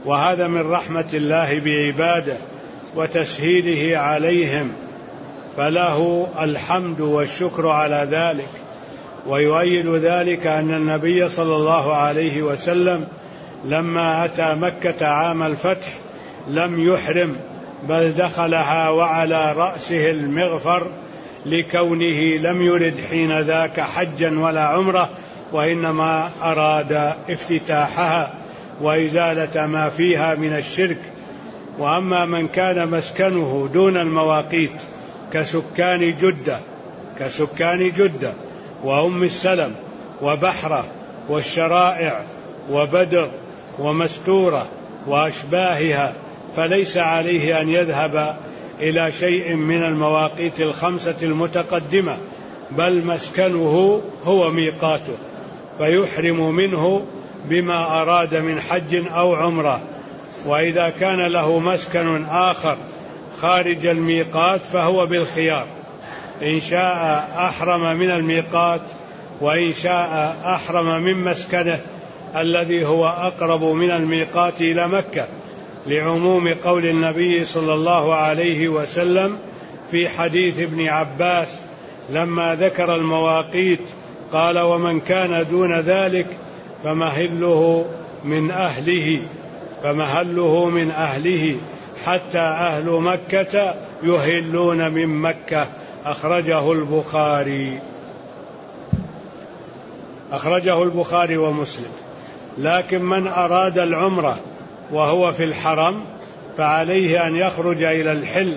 S2: وهذا من رحمة الله بعباده وتسهيله عليهم، فله الحمد والشكر على ذلك. ويؤيد ذلك أن النبي صلى الله عليه وسلم لما أتى مكة عام الفتح لم يحرم، بل دخلها وعلى رأسه المغفر، لكونه لم يرد حين ذاك حجا ولا عمره، وإنما أراد افتتاحها وإزالة ما فيها من الشرك. وأما من كان مسكنه دون المواقيت كسكان جدة كسكان جدة وأم السلم وبحرة والشرائع وبدر ومستورة وأشباهها، فليس عليه أن يذهب إلى شيء من المواقيت الخمسة المتقدمة، بل مسكنه هو ميقاته، فيحرم منه بما أراد من حج أو عمرة. وإذا كان له مسكن آخر خارج الميقات فهو بالخيار، إن شاء أحرم من الميقات، وإن شاء أحرم من مسكنه الذي هو أقرب من الميقات إلى مكة، لعموم قول النبي صلى الله عليه وسلم في حديث ابن عباس لما ذكر المواقيت قال: ومن كان دون ذلك فمهله من أهله فمهله من أهله حتى أهل مكة يهلون من مكة. أخرجه البخاري أخرجه البخاري ومسلم. لكن من أراد العمرة وهو في الحرم فعليه أن يخرج إلى الحل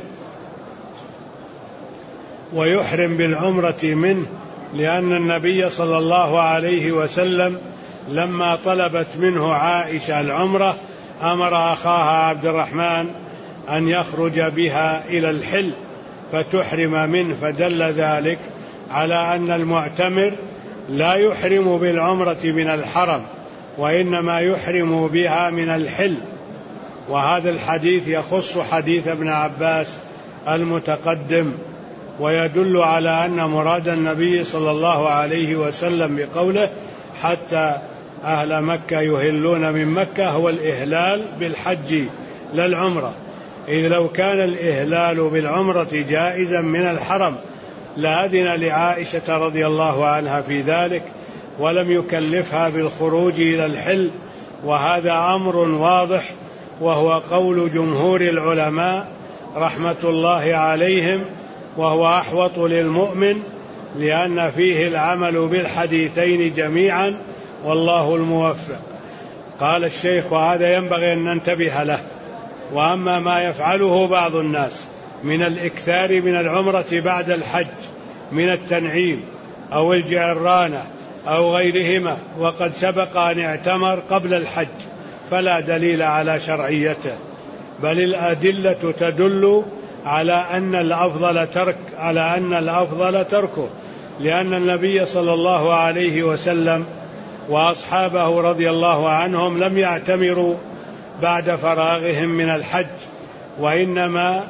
S2: ويحرم بالعمرة منه، لأن النبي صلى الله عليه وسلم لما طلبت منه عائشة العمرة أمر أخاها عبد الرحمن أن يخرج بها إلى الحل فتحرم منه، فدل ذلك على أن المعتمر لا يحرم بالعمرة من الحرم، وإنما يحرم بها من الحل. وهذا الحديث يخص حديث ابن عباس المتقدم، ويدل على أن مراد النبي صلى الله عليه وسلم بقوله حتى أهل مكة يهلون من مكة هو الإهلال بالحج لا العمرة، إذ لو كان الإهلال بالعمرة جائزا من الحرم لأذن لعائشة رضي الله عنها في ذلك ولم يكلفها بالخروج إلى الحل. وهذا أمر واضح، وهو قول جمهور العلماء رحمة الله عليهم، وهو أحوط للمؤمن، لأن فيه العمل بالحديثين جميعا، والله الموفق. قال الشيخ: وهذا ينبغي أن ننتبه له. وأما ما يفعله بعض الناس من الإكثار من العمرة بعد الحج من التنعيم أو الجعرانة أو غيرهما، وقد سبق أن اعتمر قبل الحج، فلا دليل على شرعيته، بل الأدلة تدل على أن الأفضل ترك على أن الأفضل تركه، لأن النبي صلى الله عليه وسلم وأصحابه رضي الله عنهم لم يعتمروا بعد فراغهم من الحج، وإنما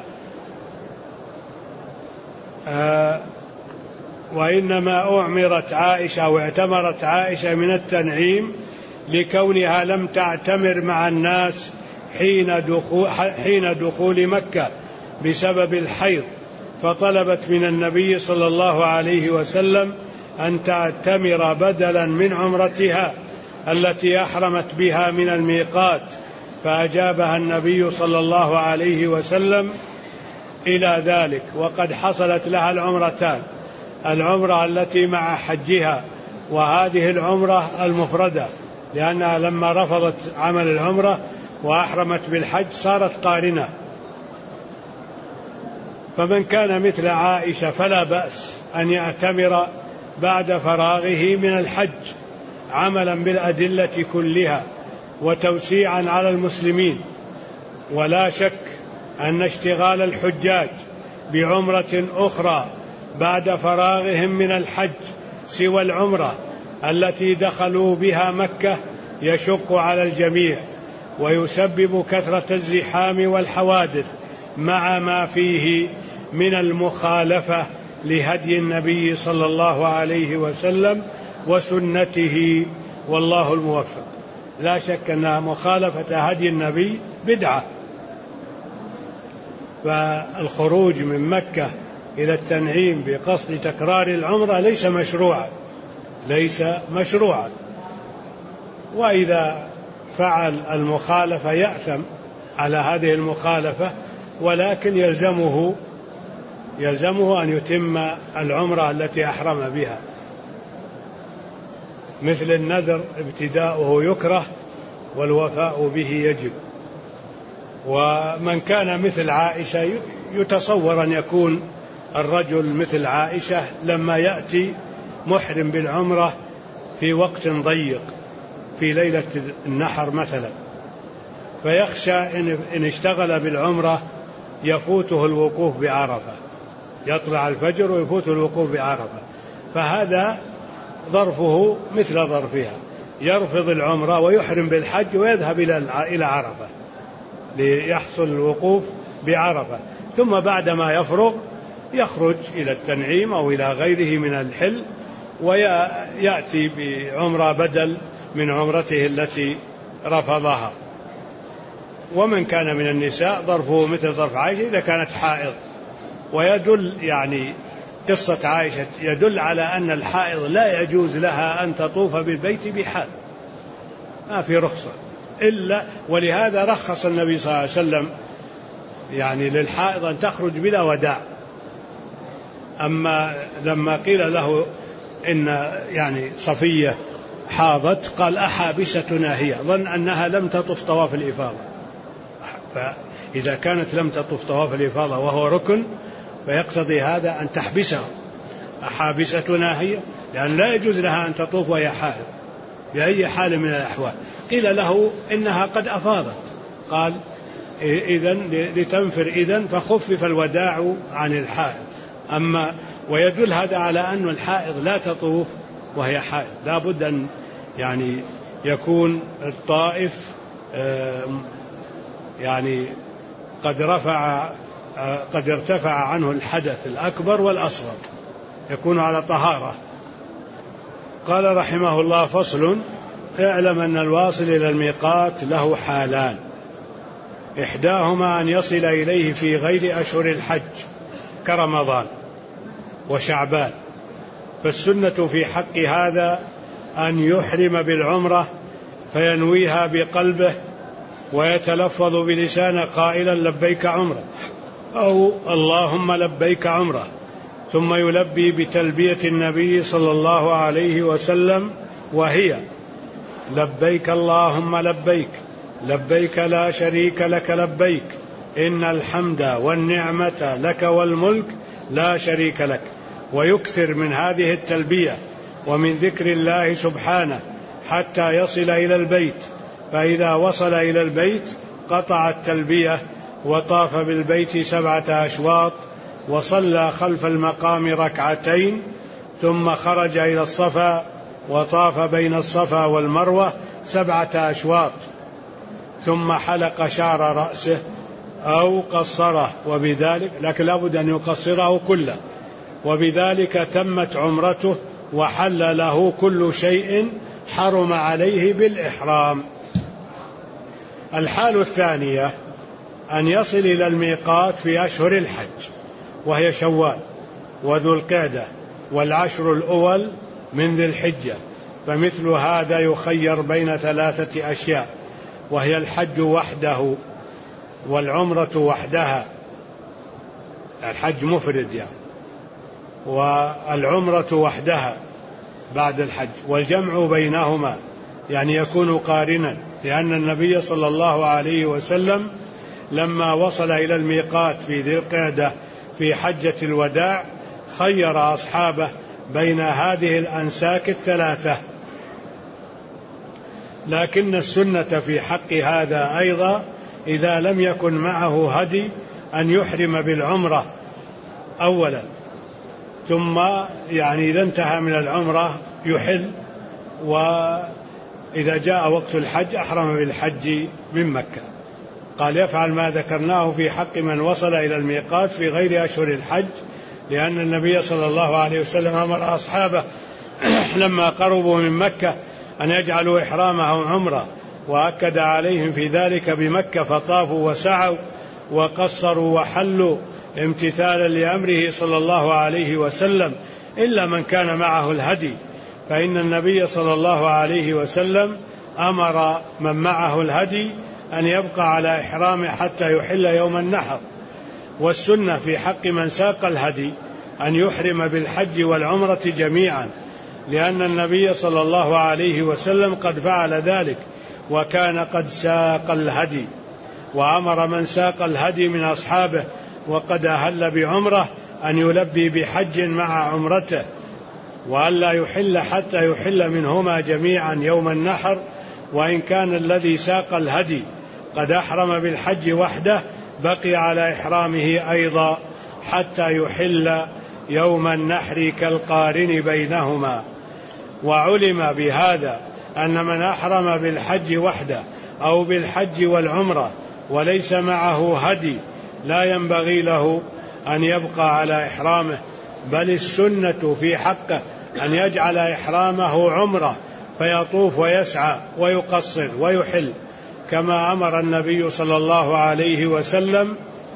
S2: آه وإنما أعمرت عائشة أو اعتمرت عائشة من التنعيم لكونها لم تعتمر مع الناس حين دخول, حين دخول مكة بسبب الحيض، فطلبت من النبي صلى الله عليه وسلم أن تعتمر بدلا من عمرتها التي أحرمت بها من الميقات، فأجابها النبي صلى الله عليه وسلم إلى ذلك. وقد حصلت لها العمرتان، العمرة التي مع حجها وهذه العمرة المفردة، لأنها لما رفضت عمل العمرة وأحرمت بالحج صارت قارنة. فمن كان مثل عائشة فلا بأس أن يعتمر بعد فراغه من الحج عملا بالأدلة كلها وتوسيعا على المسلمين. ولا شك أن اشتغال الحجاج بعمرة أخرى بعد فراغهم من الحج سوى العمرة التي دخلوا بها مكة يشق على الجميع، ويسبب كثرة الزحام والحوادث مع ما فيه من المخالفة لهدي النبي صلى الله عليه وسلم وسنته، والله الموفق. لا شك أن مخالفة هدي النبي بدعة. فالخروج من مكة إلى التنعيم بقصد تكرار العمرة ليس مشروعا ليس مشروعا وإذا فعل المخالفة يأثم على هذه المخالفة، ولكن يلزمه يلزمه أن يتم العمرة التي أحرم بها. مثل النذر ابتداؤه يكره والوفاء به يجب. ومن كان مثل عائشة يتصور أن يكون الرجل مثل عائشة لما يأتي محرم بالعمرة في وقت ضيق في ليلة النحر مثلا، فيخشى إن اشتغل بالعمرة يفوته الوقوف بعرفة، يطلع الفجر ويفوته الوقوف بعرفة، فهذا ظرفه مثل ظرفها، يرفض العمرة ويحرم بالحج ويذهب إلى عرفة ليحصل الوقوف بعرفة، ثم بعدما يفرغ يخرج إلى التنعيم أو إلى غيره من الحل ويأتي بعمرة بدل من عمرته التي رفضها. ومن كان من النساء ظرفه مثل ظرف عائشة إذا كانت حائض. ويدل يعني قصة عائشة يدل على أن الحائض لا يجوز لها أن تطوف بالبيت بحال، ما في رخصة إلا، ولهذا رخص النبي صلى الله عليه وسلم يعني للحائض أن تخرج بلا وداع. أما لما قيل له إن يعني صفية حاضت قال أحابستنا هي، ظن أنها لم تطف طواف الإفاضة، فإذا كانت لم تطف طواف الإفاضة وهو ركن فيقتضي هذا أن تحبسه. أحابستنا هي، لأن لا يجوز لها أن تطوف وهي حائض بأي حال من الأحوال. قيل له إنها قد أفاضت، قال إذن لتنفر إذن فخفف الوداع عن الحائض. أما ويدل هذا على أن الحائض لا تطوف وهي حائض، لا بد أن يعني يكون الطائف يعني قد رفع قد ارتفع عنه الحدث الأكبر والأصغر، يكون على طهارة. قال رحمه الله: فصل: اعلم أن الواصل إلى الميقات له حالان، إحداهما أن يصل إليه في غير أشهر الحج كرمضان وشعبان، فالسنة في حق هذا أن يحرم بالعمرة فينويها بقلبه ويتلفظ بلسانه قائلا لبيك عمرة أو اللهم لبيك عمرة، ثم يلبي بتلبية النبي صلى الله عليه وسلم، وهي: لبيك اللهم لبيك لبيك لا شريك لك لبيك إن الحمد والنعمة لك والملك لا شريك لك. ويكثر من هذه التلبية ومن ذكر الله سبحانه حتى يصل إلى البيت، فإذا وصل إلى البيت قطع التلبية وطاف بالبيت سبعة أشواط وصلى خلف المقام ركعتين، ثم خرج إلى الصفا وطاف بين الصفا والمروة سبعة أشواط، ثم حلق شعر رأسه أو قصره، وبذلك لكن لابد أن يقصره كله، وبذلك تمت عمرته وحل له كل شيء حرم عليه بالإحرام. الحال الثانية أن يصل إلى الميقات في أشهر الحج، وهي شوال وذو القعدة والعشر الأول من ذي الحجة، فمثل هذا يخير بين ثلاثة أشياء، وهي الحج وحده والعمرة وحدها، الحج مفرد يعني، والعمرة وحدها بعد الحج، والجمع بينهما يعني يكون قارنا، لأن النبي صلى الله عليه وسلم لما وصل إلى الميقات في ذي القعدة في حجة الوداع خير أصحابه بين هذه الأنساك الثلاثة. لكن السنة في حق هذا أيضا إذا لم يكن معه هدي أن يحرم بالعمرة أولا، ثم يعني إذا انتهى من العمرة يحل، وإذا جاء وقت الحج أحرم بالحج من مكة. قال: يفعل ما ذكرناه في حق من وصل إلى الميقات في غير أشهر الحج، لأن النبي صلى الله عليه وسلم أمر أصحابه لما قربوا من مكة أن يجعلوا إحرامهم عمرة، وأكد عليهم في ذلك بمكة فطافوا وسعوا وقصروا وحلوا امتثالا لأمره صلى الله عليه وسلم، إلا من كان معه الهدي، فإن النبي صلى الله عليه وسلم أمر من معه الهدي أن يبقى على إحرامه حتى يحل يوم النحر. والسنة في حق من ساق الهدي أن يحرم بالحج والعمرة جميعا، لأن النبي صلى الله عليه وسلم قد فعل ذلك وكان قد ساق الهدي، وأمر من ساق الهدي من أصحابه وقد أهل بعمرة أن يلبي بحج مع عمرته، وألا يحل حتى يحل منهما جميعا يوم النحر. وإن كان الذي ساق الهدي قد أحرم بالحج وحده بقي على إحرامه أيضا حتى يحل يوم النحر كالقارن بينهما. وعلم بهذا أن من أحرم بالحج وحده أو بالحج والعمرة وليس معه هدي لا ينبغي له أن يبقى على إحرامه، بل السنة في حقه أن يجعل إحرامه عمرة فيطوف ويسعى ويقصر ويحل، كما أمر النبي صلى الله عليه وسلم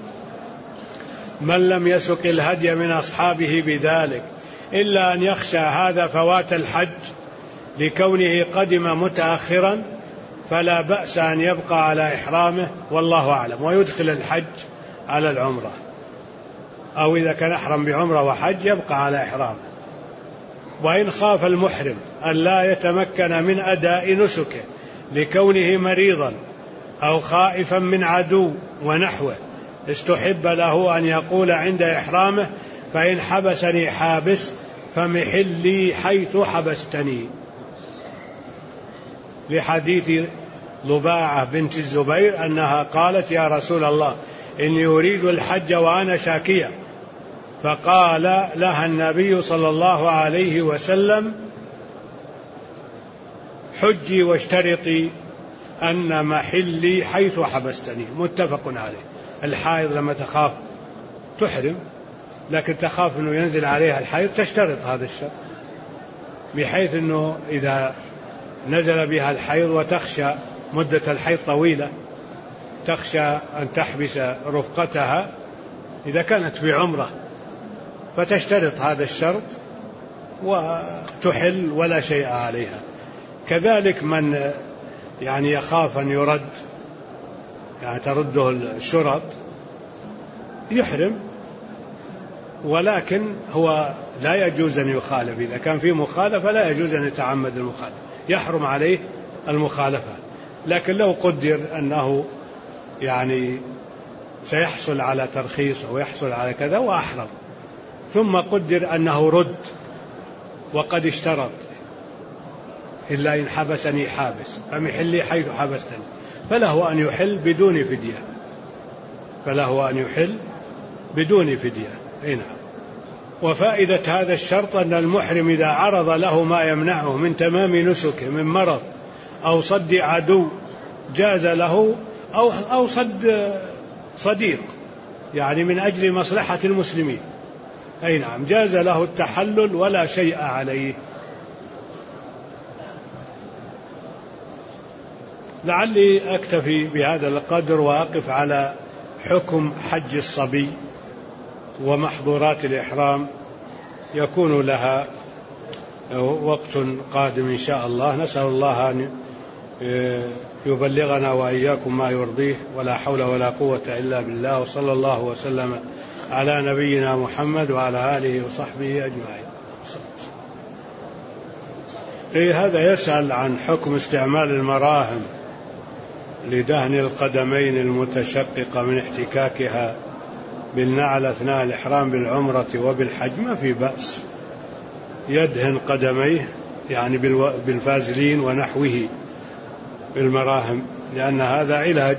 S2: من لم يسق الهدي من أصحابه بذلك، إلا أن يخشى هذا فوات الحج لكونه قدم متأخرا، فلا بأس أن يبقى على إحرامه والله أعلم، ويدخل الحج على العمرة، أو إذا كان أحرم بعمرة وحج يبقى على إحرامه. وإن خاف المحرم أن لا يتمكن من أداء نسكه لكونه مريضا أو خائفا من عدو ونحوه، استحب له أن يقول عند إحرامه فإن حبسني حابس فمحلي حيث حبستني، لحديث ضباعة بنت الزبير أنها قالت يا رسول الله إني أريد الحج وأنا شاكية، فقال لها النبي صلى الله عليه وسلم حجي واشترطي أن محلي حيث حبستني، متفق عليه. الحائض لما تخاف تحرم، لكن تخاف أنه ينزل عليها الحيض تشترط هذا الشرط، بحيث أنه إذا نزل بها الحيض وتخشى مدة الحيض طويلة تخشى أن تحبس رفقتها إذا كانت بعمرة، فتشترط هذا الشرط وتحل ولا شيء عليها. كذلك من يعني يخاف أن يرد، يعني ترده الشرط، يحرم، ولكن هو لا يجوز أن يخالف، إذا كان في مخالفة لا يجوز أن يتعمد المخالفة، يحرم عليه المخالفة. لكن لو قدر أنه يعني سيحصل على ترخيص أو يحصل على كذا وأحرم، ثم قدر أنه رد وقد اشترط إلا إن حبسني حابس فمحلي حيث حبستني، فله أن يحل بدون فدية، فله أن يحل بدون فدية. هنا وفائدة هذا الشرط أن المحرم إذا عرض له ما يمنعه من تمام نسكه من مرض أو صد عدو جاز له، أو, أو صد صديق، يعني من أجل مصلحة المسلمين، أي نعم جاز له التحلل ولا شيء عليه. لعلي أكتفي بهذا القدر وأقف على حكم حج الصبي ومحظورات الإحرام، يكون لها وقت قادم إن شاء الله. نسأل الله أن يبلغنا وإياكم ما يرضيه، ولا حول ولا قوة إلا بالله، وصلى الله وسلم على نبينا محمد وعلى آله وصحبه أجمعين. إيه هذا يسأل عن حكم استعمال المراهم لدهن القدمين المتشققة من احتكاكها بالنعل أثناء الإحرام بالعمرة وبالحج. ما في بأس، يدهن قدميه يعني بالفازلين ونحوه بالمراهم، لأن هذا علاج.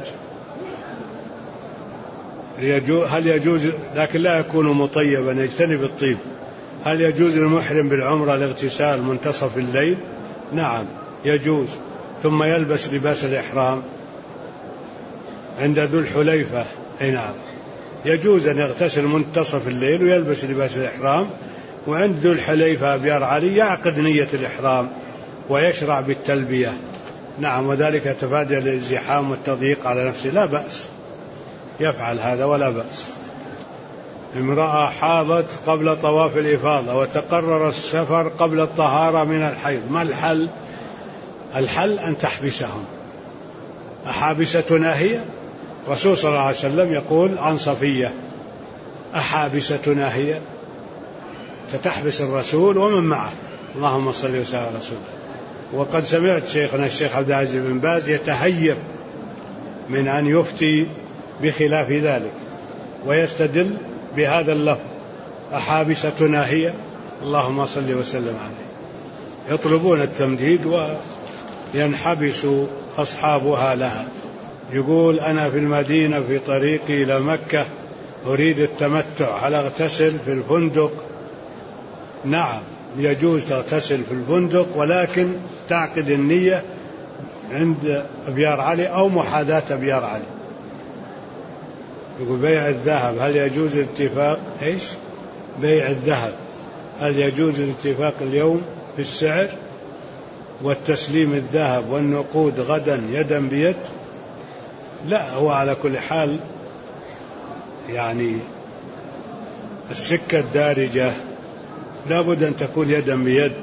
S2: هل يجوز، لكن لا يكون مطيبا، يجتنب الطيب. هل يجوز للمحرم بالعمرة الاغتسال منتصف الليل؟ نعم يجوز، ثم يلبس لباس الإحرام عند ذو الحليفة. أي نعم يجوز أن يغتسل منتصف الليل ويلبس لباس الإحرام، وعند ذو الحليفة أبيار علي يعقد نية الإحرام ويشرع بالتلبية. نعم، وذلك يتفادى الازدحام والتضييق على نفسه، لا بأس يفعل هذا ولا بأس. امرأة حاضت قبل طواف الإفاضة وتقرر السفر قبل الطهارة من الحيض، ما الحل؟ الحل أن تحبسهم. أحابستنا هي؟ الرسول صلى الله عليه وسلم يقول عن صفية: أحابستنا هي؟ فتحبس الرسول ومن معه. اللهم صل وسلم على رسوله. وقد سمعت شيخنا الشيخ عبد العزيز بن باز يتهيب من أن يفتي بخلاف ذلك ويستدل بهذا اللفظ: أحابستنا هي؟ اللهم صل وسلم عليه. يطلبون التمديد وينحبس أصحابها لها. يقول: أنا في المدينة في طريقي إلى مكة أريد التمتع، هل أغتسل في الفندق؟ نعم، يجوز تغتسل في الفندق، ولكن تعقد النية عند أبيار علي أو محاذاة أبيار علي. يقول: بيع الذهب هل يجوز الاتفاق؟ إيش؟ بيع الذهب هل يجوز الاتفاق اليوم في السعر والتسليم الذهب والنقود غدا يدا بيد؟ لا، هو على كل حال يعني السكة الدارجة لابد أن تكون يدا بيد،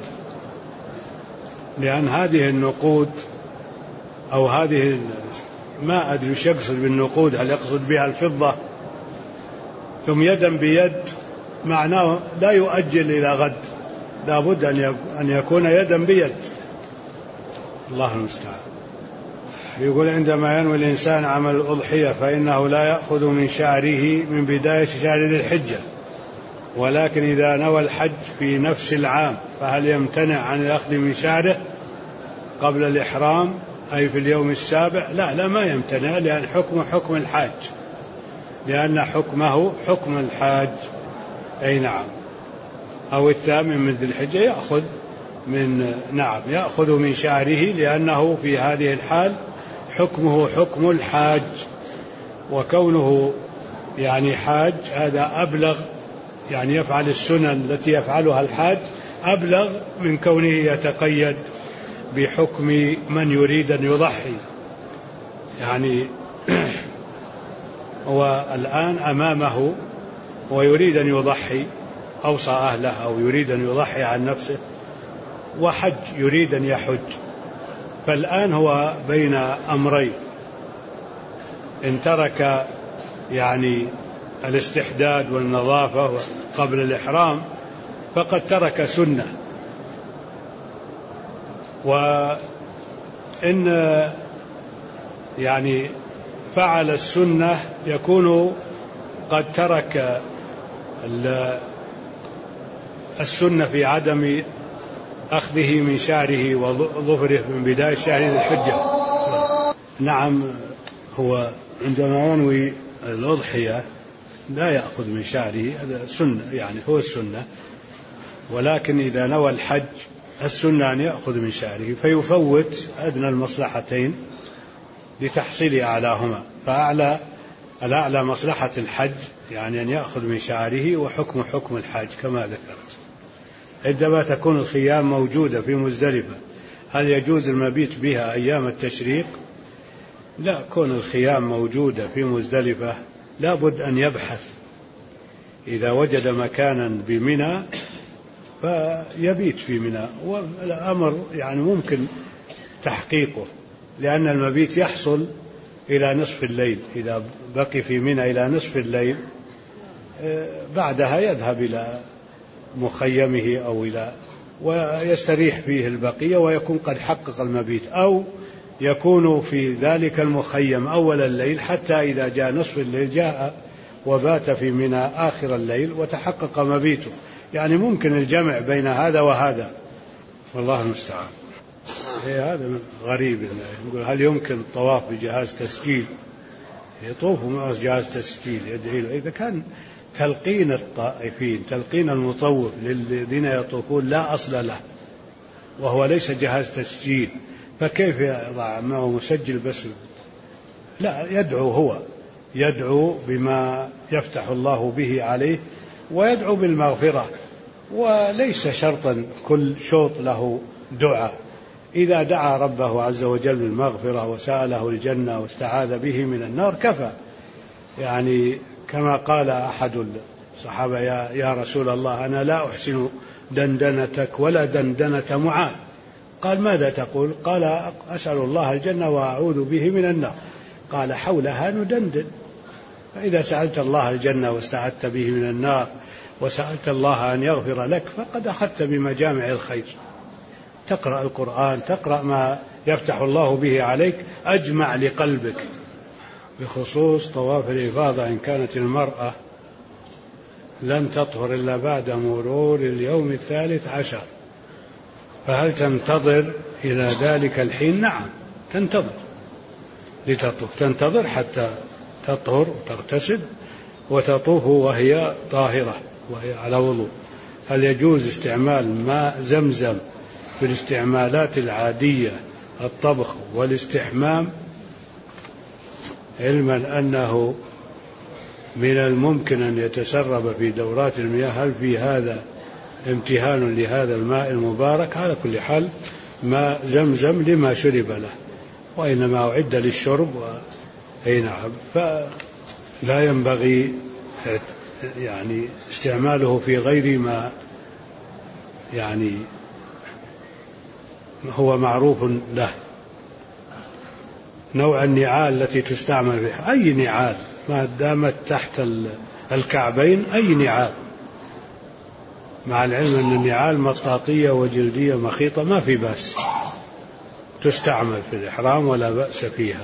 S2: لأن هذه النقود أو هذه ما أدري وش يقصد بالنقود، هل يقصد بها الفضة؟ ثم يدا بيد معناه لا يؤجل إلى غد، لابد أن يكون يدا بيد. الله المستعان. يقول: عندما ينوي الإنسان عمل الأضحية فإنه لا يأخذ من شعره من بداية شهر ذي الحجة، ولكن إذا نوى الحج في نفس العام فهل يمتنع عن الأخذ من شعره قبل الإحرام أي في اليوم السابع؟ لا لا ما يمتنع، لأن حكمه حكم الحاج، لأن حكمه حكم الحاج. أي نعم. أو الثامن من ذي الحجة يأخذ من نعم يأخذ من شعره، لأنه في هذه الحال حكمه حكم الحاج، وكونه يعني حاج هذا أبلغ، يعني يفعل السنن التي يفعلها الحاج أبلغ من كونه يتقيد بحكم من يريد أن يضحي. يعني هو الآن أمامه ويريد أن يضحي، أوصى أهله أو يريد أن يضحي عن نفسه، وحج يريد أن يحج، فالآن هو بين أمرين: إن ترك يعني الاستحداد والنظافة قبل الإحرام فقد ترك سنة، وإن يعني فعل السنة يكون قد ترك السنة في عدم أخذه من شعره وظفره من بداية شهر ذي الحجة. نعم، هو عندما ينوي الأضحية لا يأخذ من شعره، هذا سنة يعني هو السنة، ولكن إذا نوى الحج السنة أن يأخذ من شعره فيفوت أدنى المصلحتين لتحصيل أعلاهما، فأعلى الأعلى مصلحة الحج يعني أن يأخذ من شعره، وحكم حكم الحج كما ذكرت. عندما تكون الخيام موجودة في مزدلفة هل يجوز المبيت بها أيام التشريق؟ لا، كون الخيام موجودة في مزدلفة لابد أن يبحث، إذا وجد مكانا بمنى فيبيت في منى، والأمر يعني ممكن تحقيقه، لأن المبيت يحصل إلى نصف الليل، إذا بقي في منى إلى نصف الليل بعدها يذهب إلى مخيمه أو إلى ويستريح فيه البقية ويكون قد حقق المبيت، أو يكون في ذلك المخيم أول الليل حتى إذا جاء نصف الليل جاء وبات في منى آخر الليل وتحقق مبيته. يعني ممكن الجمع بين هذا وهذا، والله المستعان. هذا غريب. يقول: هل يمكن الطواف بجهاز تسجيل؟ يطوف مع جهاز تسجيل يدعي له. إذا كان تلقين الطائفين تلقين المطوف للذين يطوفون لا أصل له وهو ليس جهاز تسجيل، فكيف يضع معه مسجل بس؟ لا، يدعو هو يدعو بما يفتح الله به عليه ويدعو بالمغفرة، وليس شرطا كل شوط له دعاء، إذا دعا ربه عز وجل بالمغفرة وسأله الجنة واستعاذ به من النار كفى. يعني كما قال أحد الصحابة يا, يا رسول الله أنا لا أحسن دندنتك ولا دندنة معاذ. قال ماذا تقول؟ قال أسأل الله الجنة وأعوذ به من النار. قال حولها ندندن. فإذا سألت الله الجنة واستعذت به من النار وسألت الله أن يغفر لك فقد أخذت بمجامع الخير. تقرأ القرآن، تقرأ ما يفتح الله به عليك أجمع لقلبك. بخصوص طواف الإفاضة، إن كانت المرأة لن تطهر إلا بعد مرور اليوم الثالث عشر، فهل تنتظر إلى ذلك الحين؟ نعم تنتظر لتطوف، تنتظر حتى تطهر وتغتسل وتطوف وهي طاهرة وهي على وضوء. هل يجوز استعمال ماء زمزم في الاستعمالات العادية، الطبخ والاستحمام، علما أنه من الممكن أن يتسرب في دورات المياه؟ هل في هذا امتهان لهذا الماء المبارك؟ على كل حال ماء زمزم لما شرب له، وإنما أعد للشرب و... أي نعم، فلا ينبغي يعني استعماله في غير ما يعني هو معروف له. نوع النعال التي تستعمل بها أي نعال ما دامت تحت الكعبين، أي نعال، مع العلم أن النعال مطاطية وجلدية مخيطة ما في بأس، تستعمل في الإحرام ولا بأس فيها.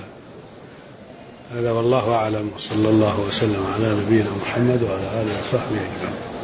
S2: هذا والله أعلم، وصلى الله وسلم على نبينا محمد وعلى آله وصحبه أجمعين.